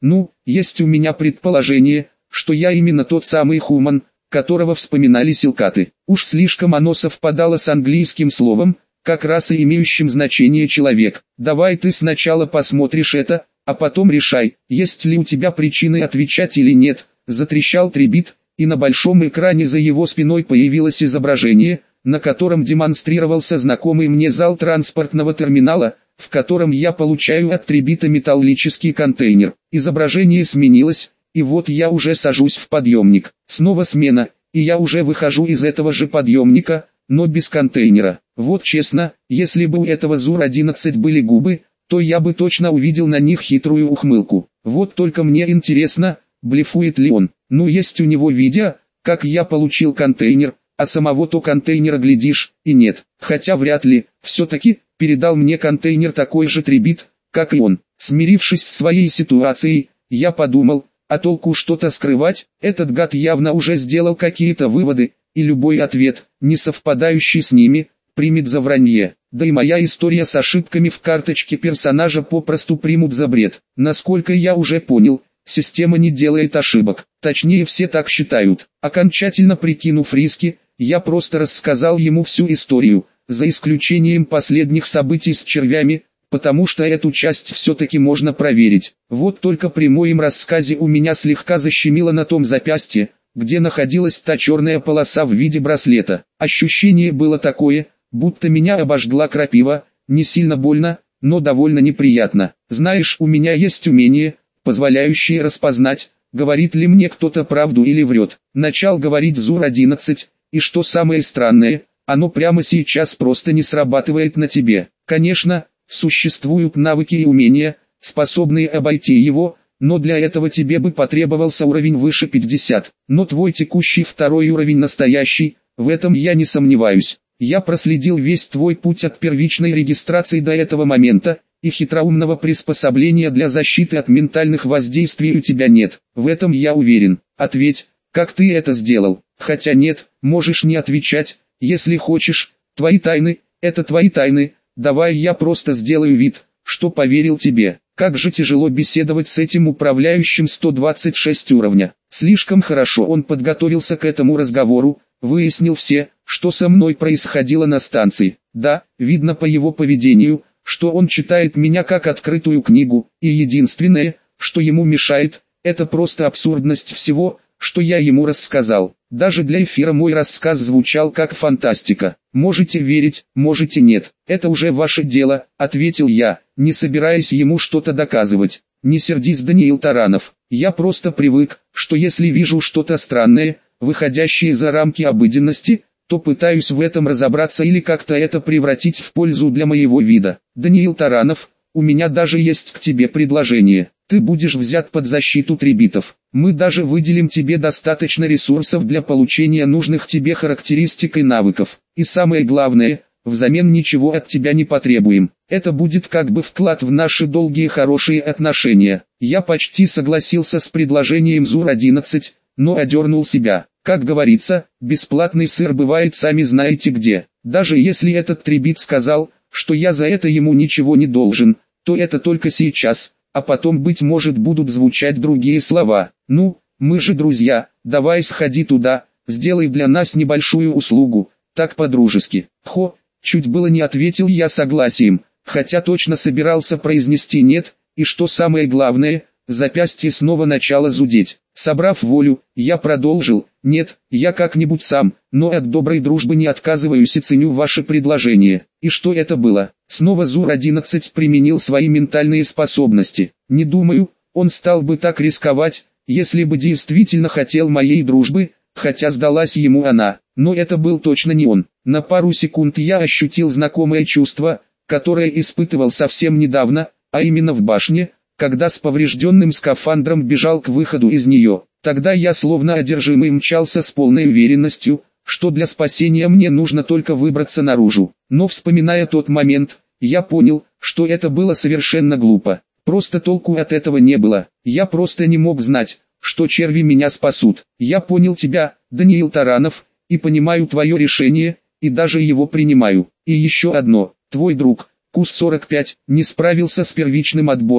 Ну, есть у меня предположение, что я именно тот самый Хуман, которого вспоминали силкаты. Уж слишком оно совпадало с английским словом, как раз и имеющим значение человек. Давай ты сначала посмотришь это, а потом решай, есть ли у тебя причины отвечать или нет. Затрещал Трибит, и на большом экране за его спиной появилось изображение, на котором демонстрировался знакомый мне зал транспортного терминала, в котором я получаю от Трибита металлический контейнер. Изображение сменилось, и вот я уже сажусь в подъемник. Снова смена, и я уже выхожу из этого же подъемника, но без контейнера. Вот честно, если бы у этого Зур одиннадцать были губы, то я бы точно увидел на них хитрую ухмылку. Вот только мне интересно, блефует ли он. Ну, есть у него видео, как я получил контейнер, а самого-то контейнера глядишь, и нет. Хотя вряд ли, все-таки, передал мне контейнер такой же Трибит, как и он. Смирившись с своей ситуацией, я подумал, а толку что-то скрывать, этот гад явно уже сделал какие-то выводы, и любой ответ, не совпадающий с ними, примет за вранье. Да и моя история с ошибками в карточке персонажа попросту примут за бред. Насколько я уже понял, система не делает ошибок, точнее все так считают. Окончательно прикинув риски, я просто рассказал ему всю историю, за исключением последних событий с червями, потому что эту часть все-таки можно проверить. Вот только при моем рассказе у меня слегка защемило на том запястье, где находилась та черная полоса в виде браслета. Ощущение было такое, будто меня обожгла крапива, не сильно больно, но довольно неприятно. Знаешь, у меня есть умение, позволяющее распознать, говорит ли мне кто-то правду или врет. Начал говорить Зур одиннадцать, и что самое странное, оно прямо сейчас просто не срабатывает на тебе. Конечно, существуют навыки и умения, способные обойти его, но для этого тебе бы потребовался уровень выше пятьдесят. Но твой текущий второй уровень настоящий, в этом я не сомневаюсь. Я проследил весь твой путь от первичной регистрации до этого момента, и хитроумного приспособления для защиты от ментальных воздействий у тебя нет. В этом я уверен. Ответь, как ты это сделал? Хотя нет, можешь не отвечать, если хочешь. Твои тайны, это твои тайны. Давай я просто сделаю вид, что поверил тебе. Как же тяжело беседовать с этим управляющим сто двадцать шесть уровня. Слишком хорошо он подготовился к этому разговору, выяснил все, что со мной происходило на станции. Да, видно по его поведению, что он читает меня как открытую книгу, и единственное, что ему мешает, это просто абсурдность всего, что я ему рассказал. Даже для эфира мой рассказ звучал как фантастика. Можете верить, можете нет. Это уже ваше дело, ответил я, не собираясь ему что-то доказывать. Не сердись, Даниил Таранов. Я просто привык, что если вижу что-то странное, выходящее за рамки обыденности, то пытаюсь в этом разобраться или как-то это превратить в пользу для моего вида. Даниил Таранов, у меня даже есть к тебе предложение. Ты будешь взят под защиту Трибитов. Мы даже выделим тебе достаточно ресурсов для получения нужных тебе характеристик и навыков. И самое главное, взамен ничего от тебя не потребуем. Это будет как бы вклад в наши долгие хорошие отношения. Я почти согласился с предложением Зур одиннадцать, но одернул себя. Как говорится, бесплатный сыр бывает сами знаете где. Даже если этот Трибит сказал, что я за это ему ничего не должен, то это только сейчас, а потом быть может будут звучать другие слова. Ну, мы же друзья, давай сходи туда, сделай для нас небольшую услугу, так по-дружески. Хо, чуть было не ответил я согласием, хотя точно собирался произнести нет, и что самое главное, запястье снова начало зудеть. Собрав волю, я продолжил, нет, я как-нибудь сам, но от доброй дружбы не отказываюсь и ценю ваше предложение. И что это было? Снова Зур одиннадцать применил свои ментальные способности. Не думаю, он стал бы так рисковать, если бы действительно хотел моей дружбы, хотя сдалась ему она. Но это был точно не он. На пару секунд я ощутил знакомое чувство, которое испытывал совсем недавно, а именно в башне, когда с поврежденным скафандром бежал к выходу из нее. Тогда я словно одержимый мчался с полной уверенностью, что для спасения мне нужно только выбраться наружу. Но вспоминая тот момент, я понял, что это было совершенно глупо. Просто толку от этого не было. Я просто не мог знать, что черви меня спасут. Я понял тебя, Даниил Таранов, и понимаю твое решение, и даже его принимаю. И еще одно, твой друг, Кус сорок пять, не справился с первичным отбором,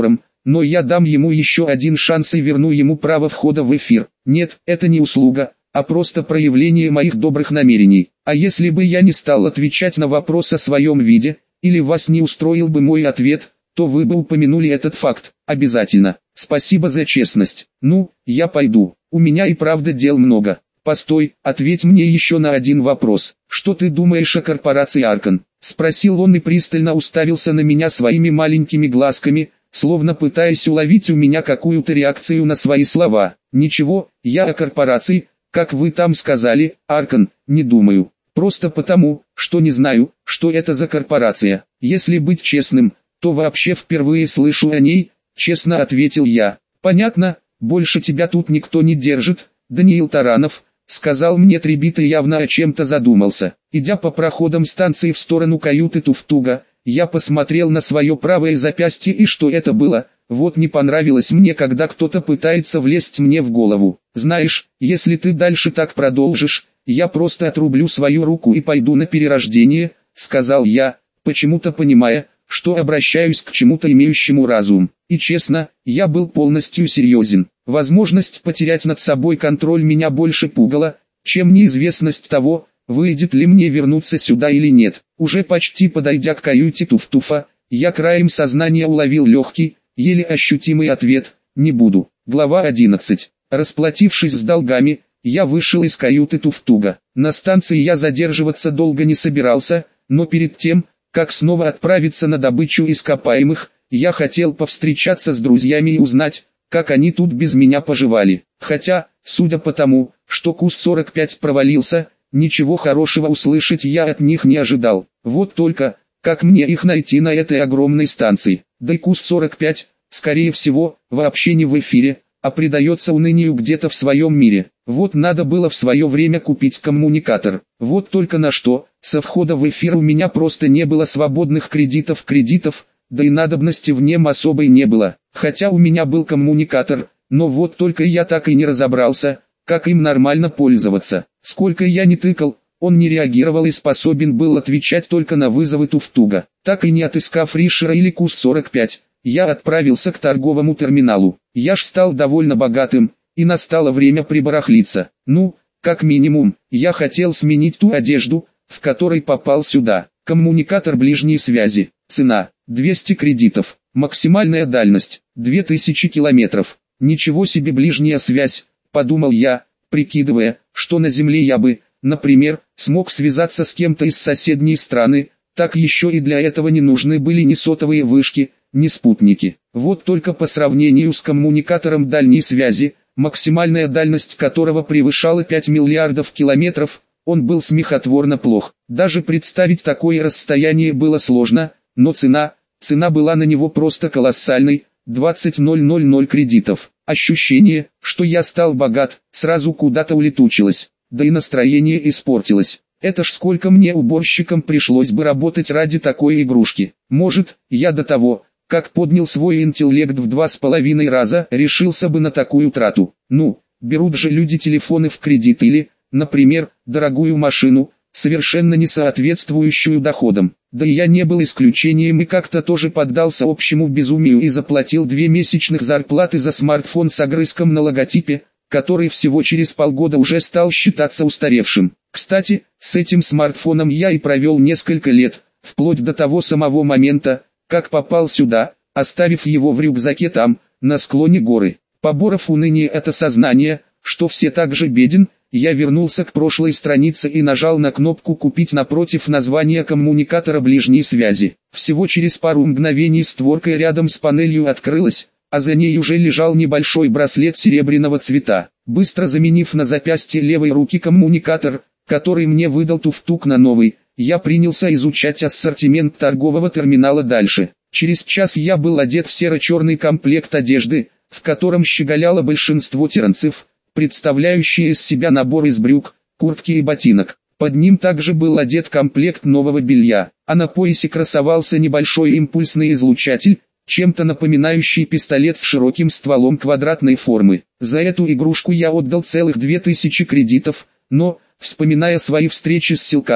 но я дам ему еще один шанс и верну ему право входа в эфир. Нет, это не услуга, а просто проявление моих добрых намерений. А если бы я не стал отвечать на вопрос о своем виде, или вас не устроил бы мой ответ, то вы бы упомянули этот факт. Обязательно. Спасибо за честность. Ну, я пойду. У меня и правда дел много. Постой, ответь мне еще на один вопрос. Что ты думаешь о корпорации Аркан? Спросил он и пристально уставился на меня своими маленькими глазками, словно пытаясь уловить у меня какую-то реакцию на свои слова. Ничего, я о корпорации, как вы там сказали, Аркан, не думаю. Просто потому, что не знаю, что это за корпорация. Если быть честным, то вообще впервые слышу о ней, честно ответил я. Понятно, больше тебя тут никто не держит, Даниил Таранов, сказал мне Трибит и явно о чем-то задумался. Идя по проходам станции в сторону каюты Туфтуга, я посмотрел на свое правое запястье и что это было, вот не понравилось мне, когда кто-то пытается влезть мне в голову. Знаешь, если ты дальше так продолжишь, я просто отрублю свою руку и пойду на перерождение, сказал я, почему-то понимая, что обращаюсь к чему-то имеющему разум. И честно, я был полностью серьезен. Возможность потерять над собой контроль меня больше пугала, чем неизвестность того, выйдет ли мне вернуться сюда или нет. Уже почти подойдя к каюте Туфтуфа, я краем сознания уловил легкий, еле ощутимый ответ «не буду». Глава одиннадцать. Расплатившись с долгами, я вышел из каюты Туфтуга. На станции я задерживаться долго не собирался, но перед тем, как снова отправиться на добычу ископаемых, я хотел повстречаться с друзьями и узнать, как они тут без меня поживали. Хотя, судя по тому, что Кус сорок пять провалился, ничего хорошего услышать я от них не ожидал. Вот только, как мне их найти на этой огромной станции? Да и Кус сорок пять, скорее всего, вообще не в эфире, а предается унынию где-то в своем мире. Вот надо было в свое время купить коммуникатор. Вот только на что, со входа в эфир у меня просто не было свободных кредитов кредитов, да и надобности в нем особой не было. Хотя у меня был коммуникатор, но вот только я так и не разобрался, как им нормально пользоваться. Сколько я не тыкал, он не реагировал и способен был отвечать только на вызовы Туфтуга. Так и не отыскав Ришера или Кус сорок пять, я отправился к торговому терминалу. Я ж стал довольно богатым, и настало время прибарахлиться. Ну, как минимум, я хотел сменить ту одежду, в которой попал сюда. Коммуникатор ближней связи. Цена – двести кредитов. Максимальная дальность – две тысячи километров. Ничего себе ближняя связь, подумал я, прикидывая, что на Земле я бы, например, смог связаться с кем-то из соседней страны, так еще и для этого не нужны были ни сотовые вышки, ни спутники. Вот только по сравнению с коммуникатором дальней связи, максимальная дальность которого превышала пять миллиардов километров, он был смехотворно плох. Даже представить такое расстояние было сложно, но цена, цена была на него просто колоссальной, двадцать тысяч кредитов. Ощущение, что я стал богат, сразу куда-то улетучилось, да и настроение испортилось. Это ж сколько мне уборщикам пришлось бы работать ради такой игрушки. Может, я до того, как поднял свой интеллект в два с половиной раза, решился бы на такую трату. Ну, берут же люди телефоны в кредит или, например, дорогую машину, совершенно не соответствующую доходам. Да и я не был исключением и как-то тоже поддался общему безумию и заплатил две месячных зарплаты за смартфон с огрызком на логотипе, который всего через полгода уже стал считаться устаревшим. Кстати, с этим смартфоном я и провел несколько лет, вплоть до того самого момента, как попал сюда, оставив его в рюкзаке там, на склоне горы. Поборов уныние от осознания, что все так же беден, я вернулся к прошлой странице и нажал на кнопку «Купить» напротив названия коммуникатора ближней связи. Всего через пару мгновений створка рядом с панелью открылась, а за ней уже лежал небольшой браслет серебряного цвета. Быстро заменив на запястье левой руки коммуникатор, который мне выдал Туфтуг на новый, я принялся изучать ассортимент торгового терминала дальше. Через час я был одет в серо-черный комплект одежды, в котором щеголяло большинство тиранцев, представляющие из себя набор из брюк, куртки и ботинок. Под ним также был одет комплект нового белья, а на поясе красовался небольшой импульсный излучатель, чем-то напоминающий пистолет с широким стволом квадратной формы. За эту игрушку я отдал целых две тысячи кредитов, но, вспоминая свои встречи с силкатами,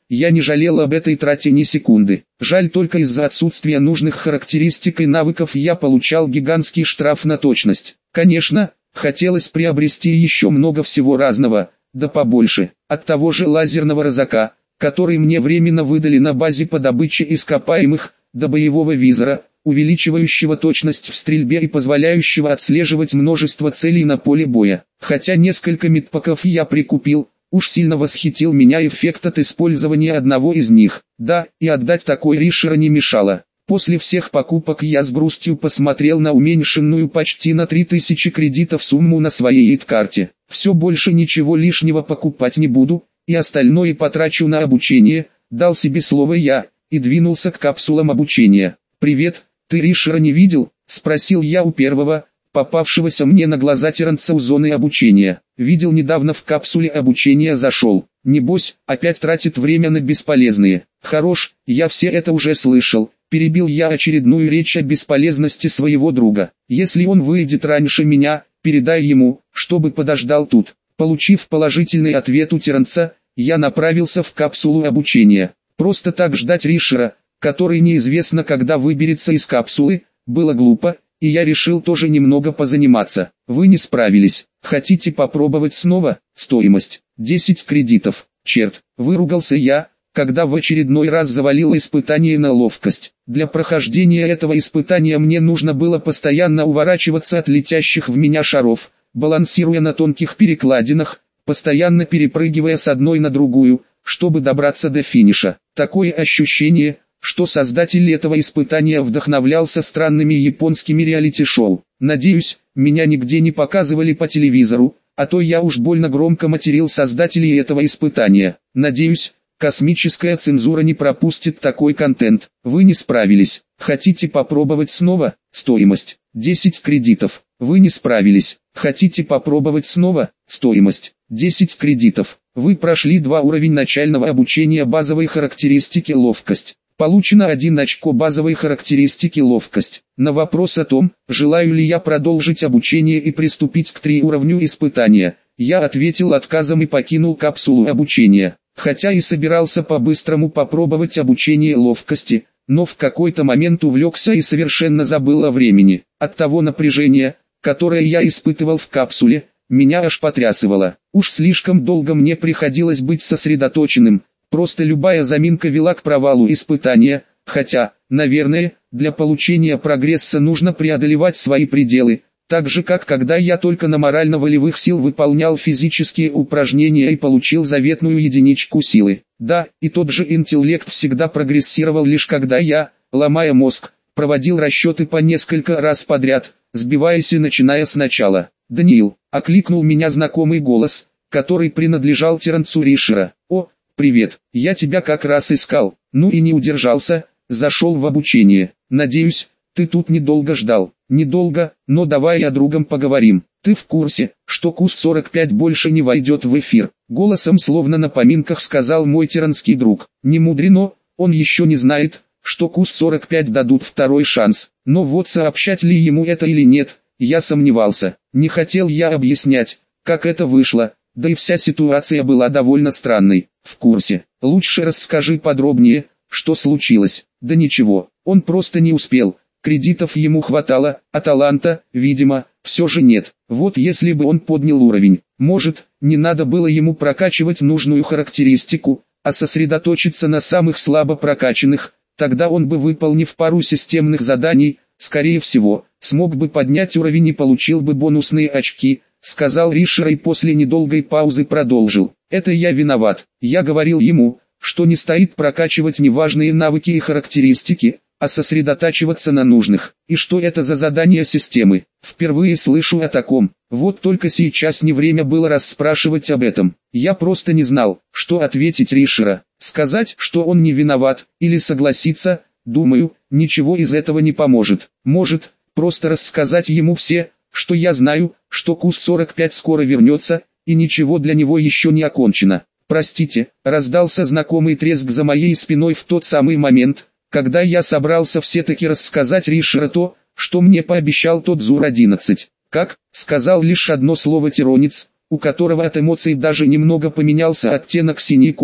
я не жалел об этой трате ни секунды. Жаль только из-за отсутствия нужных характеристик и навыков я получал гигантский штраф на точность. Конечно, хотелось приобрести еще много всего разного, да побольше. От того же лазерного рожка, который мне временно выдали на базе по добыче ископаемых, до боевого визора, увеличивающего точность в стрельбе и позволяющего отслеживать множество целей на поле боя. Хотя несколько медпаков я прикупил, уж сильно восхитил меня эффект от использования одного из них. Да, и отдать такой Ришера не мешало. После всех покупок я с грустью посмотрел на уменьшенную почти на три тысячи кредитов сумму на своей ид-карте. Все, больше ничего лишнего покупать не буду, и остальное потрачу на обучение, дал себе слово я, и двинулся к капсулам обучения. «Привет, ты Ришера не видел?» – спросил я у первого, попавшегося мне на глаза тиранца у зоны обучения. «Видел, недавно в капсуле обучения зашел. Небось, опять тратит время на бесполезные». «Хорош, я все это уже слышал», – перебил я очередную речь о бесполезности своего друга. «Если он выйдет раньше меня, передай ему, чтобы подождал тут». Получив положительный ответ у тиранца, я направился в капсулу обучения. Просто так ждать Ришера, который неизвестно когда выберется из капсулы, было глупо, и я решил тоже немного позаниматься. Вы не справились. Хотите попробовать снова? Стоимость десять кредитов. Черт, выругался я, когда в очередной раз завалило испытание на ловкость. Для прохождения этого испытания мне нужно было постоянно уворачиваться от летящих в меня шаров, балансируя на тонких перекладинах, постоянно перепрыгивая с одной на другую, чтобы добраться до финиша. Такое ощущение, что создатель этого испытания вдохновлялся странными японскими реалити-шоу. Надеюсь, меня нигде не показывали по телевизору, а то я уж больно громко материл создателей этого испытания. Надеюсь, космическая цензура не пропустит такой контент. Вы не справились. Хотите попробовать снова? Стоимость десять кредитов. Вы не справились. Хотите попробовать снова? Стоимость десять кредитов. Вы прошли два уровня начального обучения базовой характеристики ловкость. Получено один очко базовой характеристики ловкость. На вопрос о том, желаю ли я продолжить обучение и приступить к три уровню испытания, я ответил отказом и покинул капсулу обучения. Хотя и собирался по-быстрому попробовать обучение ловкости, но в какой-то момент увлекся и совершенно забыл о времени. От того напряжения, которое я испытывал в капсуле, меня аж потрясывало. Уж слишком долго мне приходилось быть сосредоточенным, просто любая заминка вела к провалу испытания, хотя, наверное, для получения прогресса нужно преодолевать свои пределы, так же как когда я только на морально-волевых сил выполнял физические упражнения и получил заветную единичку силы. Да, и тот же интеллект всегда прогрессировал лишь когда я, ломая мозг, проводил расчеты по несколько раз подряд, сбиваясь и начиная сначала. «Даниил», — окликнул меня знакомый голос, который принадлежал тиранцу Ришера. «О, привет, я тебя как раз искал». Ну и не удержался, зашел в обучение. «Надеюсь, ты тут недолго ждал». «Недолго, но давай о другом поговорим. Ты в курсе, что Кус сорок пять больше не войдет в эфир?» Голосом словно на поминках сказал мой тиранский друг. Не мудрено, он еще не знает, что Кус сорок пять дадут второй шанс. Но вот сообщать ли ему это или нет, я сомневался. Не хотел я объяснять, как это вышло, да и вся ситуация была довольно странной. В курсе. Лучше расскажи подробнее, что случилось. Да ничего, он просто не успел. Кредитов ему хватало, а таланта, видимо, все же нет. Вот если бы он поднял уровень, может, не надо было ему прокачивать нужную характеристику, а сосредоточиться на самых слабо прокачанных, тогда он бы, выполнив пару системных заданий, скорее всего, смог бы поднять уровень и получил бы бонусные очки, сказал Ришер и после недолгой паузы продолжил. Это я виноват. Я говорил ему, что не стоит прокачивать неважные навыки и характеристики, а сосредотачиваться на нужных. И что это за задание системы? Впервые слышу о таком. Вот только сейчас не время было расспрашивать об этом. Я просто не знал, что ответить Ришера. Сказать, что он не виноват, или согласиться, думаю, ничего из этого не поможет. Может, просто рассказать ему все, что я знаю, что Кус сорок пять скоро вернется, и ничего для него еще не окончено. Простите, раздался знакомый треск за моей спиной в тот самый момент, когда я собрался все-таки рассказать Ришера то, что мне пообещал тот Зур одиннадцать. Как, сказал лишь одно слово тиронец, у которого от эмоций даже немного поменялся оттенок синей кожи,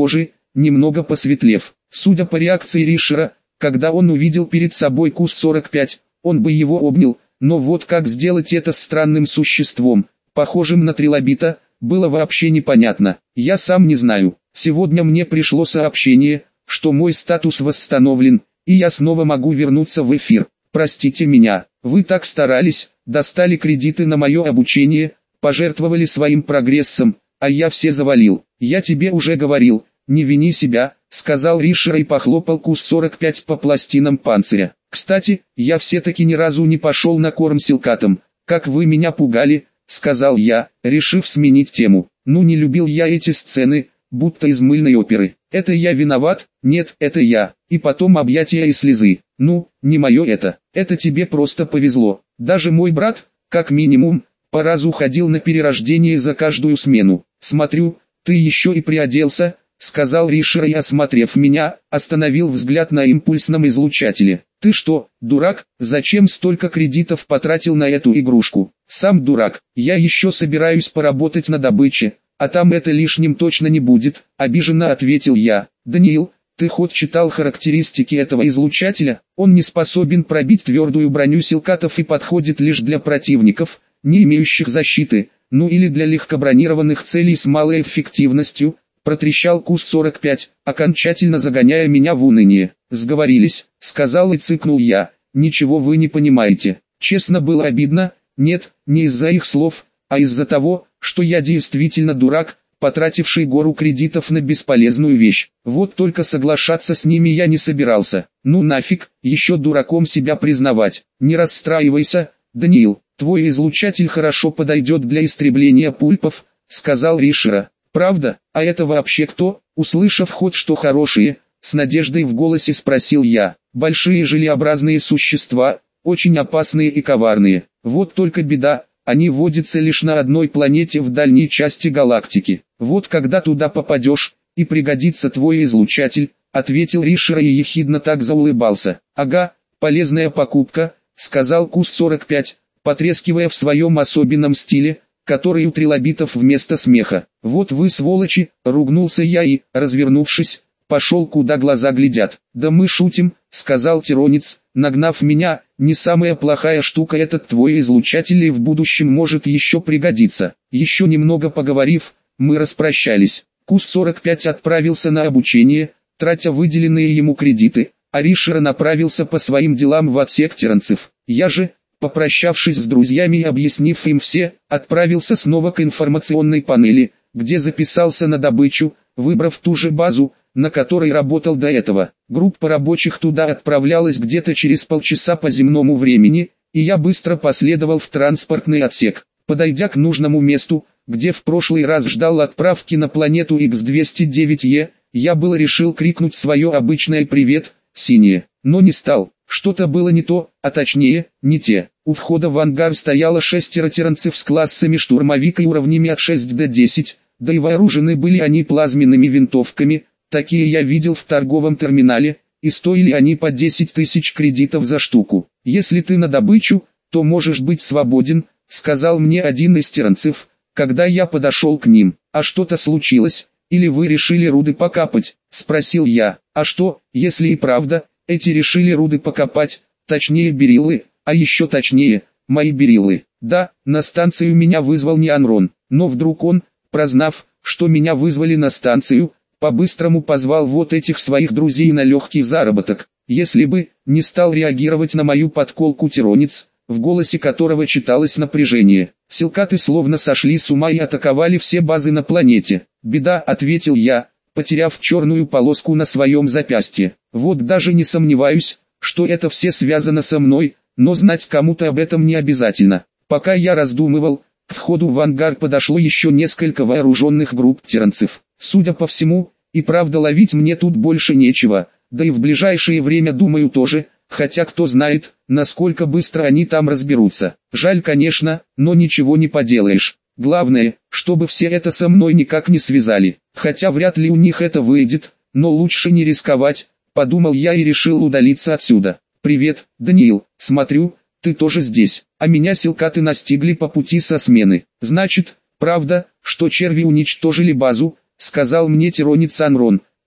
немного посветлев. Судя по реакции Ришера, когда он увидел перед собой Ку сорок пять, он бы его обнял, но вот как сделать это с странным существом, похожим на трилобита, было вообще непонятно. Я сам не знаю. Сегодня мне пришло сообщение, что мой статус восстановлен, и я снова могу вернуться в эфир. Простите меня, вы так старались, достали кредиты на мое обучение, пожертвовали своим прогрессом, а я все завалил. Я тебе уже говорил, не вини себя, сказал Ришер и похлопал Ку сорок пять по пластинам панциря. Кстати, я все-таки ни разу не пошел на корм силкатам, как вы меня пугали, сказал я, решив сменить тему. Ну не любил я эти сцены, будто из мыльной оперы. Это я виноват? Нет, это я. И потом объятия и слезы. Ну, не мое это. Это тебе просто повезло. Даже мой брат, как минимум, по разу ходил на перерождение за каждую смену. Смотрю, ты еще и приоделся, сказал Ришер и, осмотрев меня, остановил взгляд на импульсном излучателе. Ты что, дурак, зачем столько кредитов потратил на эту игрушку? Сам дурак, я еще собираюсь поработать на добыче, а там это лишним точно не будет, обиженно ответил я. Даниил, ты хоть читал характеристики этого излучателя? Он не способен пробить твердую броню силкатов и подходит лишь для противников, не имеющих защиты, ну или для легкобронированных целей с малой эффективностью, протрещал Ку сорок пять, окончательно загоняя меня в уныние. Сговорились, сказал и цыкнул я. Ничего вы не понимаете. Честно, было обидно, нет, не из-за их слов, а из-за того, что я действительно дурак, потративший гору кредитов на бесполезную вещь. Вот только соглашаться с ними я не собирался. Ну нафиг, еще дураком себя признавать. Не расстраивайся, Даниил, твой излучатель хорошо подойдет для истребления пульпов, сказал Ришера. Правда? А это вообще кто? Услышав хоть что хорошее, с надеждой в голосе спросил я. Большие желеобразные существа, очень опасные и коварные. Вот только беда, они водятся лишь на одной планете в дальней части галактики. Вот когда туда попадешь, и пригодится твой излучатель, ответил Ришер и ехидно так заулыбался. Ага, полезная покупка, сказал Ку сорок пять, потрескивая в своем особенном стиле, который у трилобитов вместо смеха. Вот вы сволочи, ругнулся я и, развернувшись, пошел куда глаза глядят. Да мы шутим, сказал тиронец, нагнав меня. Не самая плохая штука этот твой излучатель, и в будущем может еще пригодиться. Еще немного поговорив, мы распрощались. Ку сорок пять отправился на обучение, тратя выделенные ему кредиты, а Ришер направился по своим делам в отсек тиранцев. Я же, попрощавшись с друзьями и объяснив им все, отправился снова к информационной панели, где записался на добычу, выбрав ту же базу, на которой работал до этого. Группа рабочих туда отправлялась где-то через полчаса по земному времени, и я быстро последовал в транспортный отсек. Подойдя к нужному месту, где в прошлый раз ждал отправки на планету икс двести девять е, я было решил крикнуть свое обычное «Привет, синие», но не стал. Что-то было не то, а точнее, не те. У входа в ангар стояло шестеро тиранцев с классами штурмовик и уровнями от шесть до десяти, да и вооружены были они плазменными винтовками. Такие я видел в торговом терминале, и стоили они по десять тысяч кредитов за штуку. Если ты на добычу, то можешь быть свободен, сказал мне один из тиранцев, когда я подошел к ним. А что-то случилось, или вы решили руды покапать, спросил я. А что, если и правда, эти решили руды покопать, точнее бериллы, а еще точнее, мои бериллы. Да, на станцию меня вызвал не Анрон, но вдруг он, прознав, что меня вызвали на станцию, по-быстрому позвал вот этих своих друзей на легкий заработок. Если бы не стал реагировать на мою подколку тиронец, в голосе которого читалось напряжение. Силкаты словно сошли с ума и атаковали все базы на планете. Беда, ответил я, потеряв черную полоску на своем запястье. Вот даже не сомневаюсь, что это все связано со мной, но знать кому-то об этом не обязательно. Пока я раздумывал, к входу в ангар подошло еще несколько вооруженных групп тиранцев. Судя по всему, и правда ловить мне тут больше нечего, да и в ближайшее время думаю тоже, хотя кто знает, насколько быстро они там разберутся. Жаль, конечно, но ничего не поделаешь. Главное, чтобы все это со мной никак не связали, хотя вряд ли у них это выйдет, но лучше не рисковать, подумал я и решил удалиться отсюда. Привет, Даниил, смотрю, ты тоже здесь, а меня силкаты настигли по пути со смены. Значит, правда, что черви уничтожили базу, сказал мне тиронец Анрон.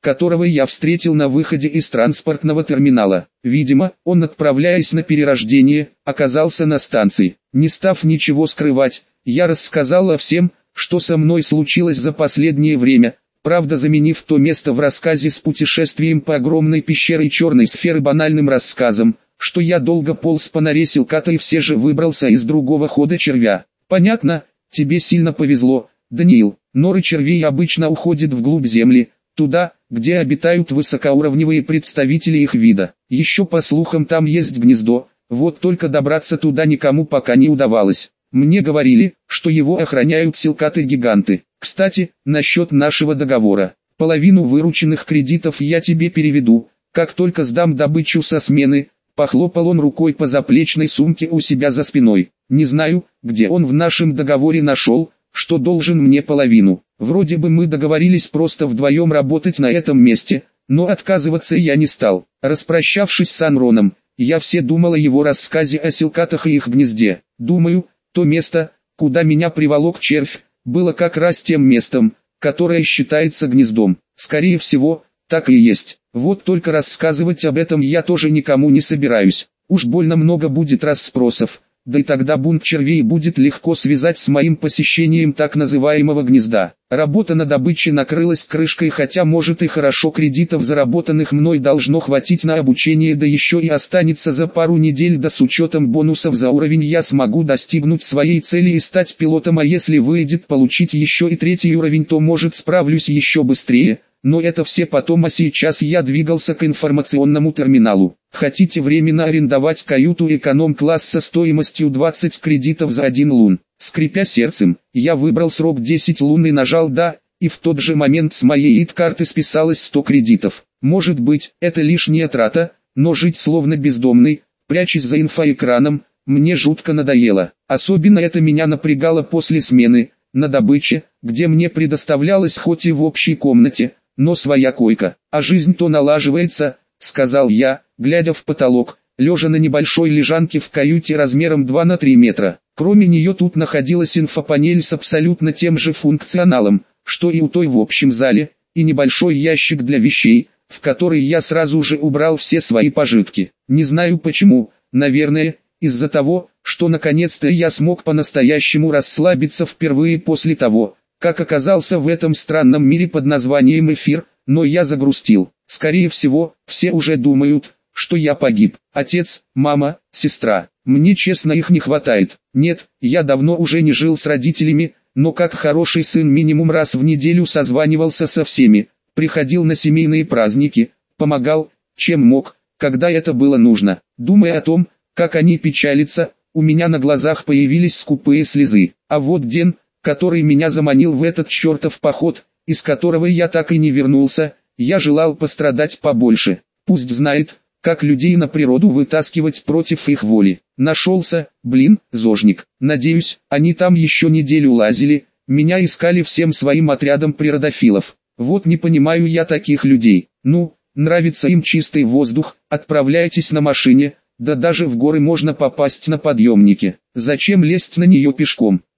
которого я встретил на выходе из транспортного терминала. Видимо, он, отправляясь на перерождение, оказался на станции. Не став ничего скрывать, я рассказал всем, что со мной случилось за последнее время, правда заменив то место в рассказе с путешествием по огромной пещере черной сферы банальным рассказом, что я долго полз по норе Силката и все же выбрался из другого хода червя. Понятно, тебе сильно повезло, Даниил. Норы червей обычно уходят вглубь земли, туда, где обитают высокоуровневые представители их вида. Еще по слухам там есть гнездо, вот только добраться туда никому пока не удавалось. Мне говорили, что его охраняют силкаты-гиганты. Кстати, насчет нашего договора. Половину вырученных кредитов я тебе переведу, как только сдам добычу со смены. Похлопал он рукой по заплечной сумке у себя за спиной. Не знаю, где он в нашем договоре нашел, что должен мне половину. Вроде бы мы договорились просто вдвоем работать на этом месте, но отказываться я не стал. Распрощавшись с Анроном, я все думал о его рассказе о силкатах и их гнезде. Думаю, то место, куда меня приволок червь, было как раз тем местом, которое считается гнездом. Скорее всего, так и есть. Вот только рассказывать об этом я тоже никому не собираюсь. Уж больно много будет расспросов, да и тогда бунт червей будет легко связать с моим посещением так называемого гнезда. Работа на добыче накрылась крышкой, хотя может и хорошо, кредитов заработанных мной должно хватить на обучение, да еще и останется за пару недель, да с учетом бонусов за уровень я смогу достигнуть своей цели и стать пилотом, а если выйдет получить еще и третий уровень, то может справлюсь еще быстрее. Но это все потом, а сейчас я двигался к информационному терминалу. Хотите временно арендовать каюту эконом-класса стоимостью двадцать кредитов за один лун? Скрипя сердцем, я выбрал срок десять лун и нажал «Да», и в тот же момент с моей ид-карты списалось сто кредитов. Может быть, это лишняя трата, но жить словно бездомный, прячась за инфоэкраном, мне жутко надоело. Особенно это меня напрягало после смены, на добыче, где мне предоставлялось хоть и в общей комнате, но своя койка, а жизнь то налаживается, сказал я, глядя в потолок, лежа на небольшой лежанке в каюте размером два на три метра. Кроме нее тут находилась инфопанель с абсолютно тем же функционалом, что и у той в общем зале, и небольшой ящик для вещей, в который я сразу же убрал все свои пожитки. Не знаю почему, наверное, из-за того, что наконец-то я смог по-настоящему расслабиться впервые после того, как оказался в этом странном мире под названием эфир, но я загрустил. Скорее всего, все уже думают, что я погиб. Отец, мама, сестра. Мне честно их не хватает. Нет, я давно уже не жил с родителями, но как хороший сын минимум раз в неделю созванивался со всеми, приходил на семейные праздники, помогал, чем мог, когда это было нужно. Думая о том, как они печалятся, у меня на глазах появились скупые слезы. А вот Ден, который меня заманил в этот чертов поход, из которого я так и не вернулся, я желал пострадать побольше. Пусть знает, как людей на природу вытаскивать против их воли. Нашелся, блин, зожник. Надеюсь, они там еще неделю лазили, меня искали всем своим отрядом природофилов. Вот не понимаю я таких людей. Ну, нравится им чистый воздух, отправляйтесь на машине, да даже в горы можно попасть на подъемнике. Зачем лезть на нее пешком?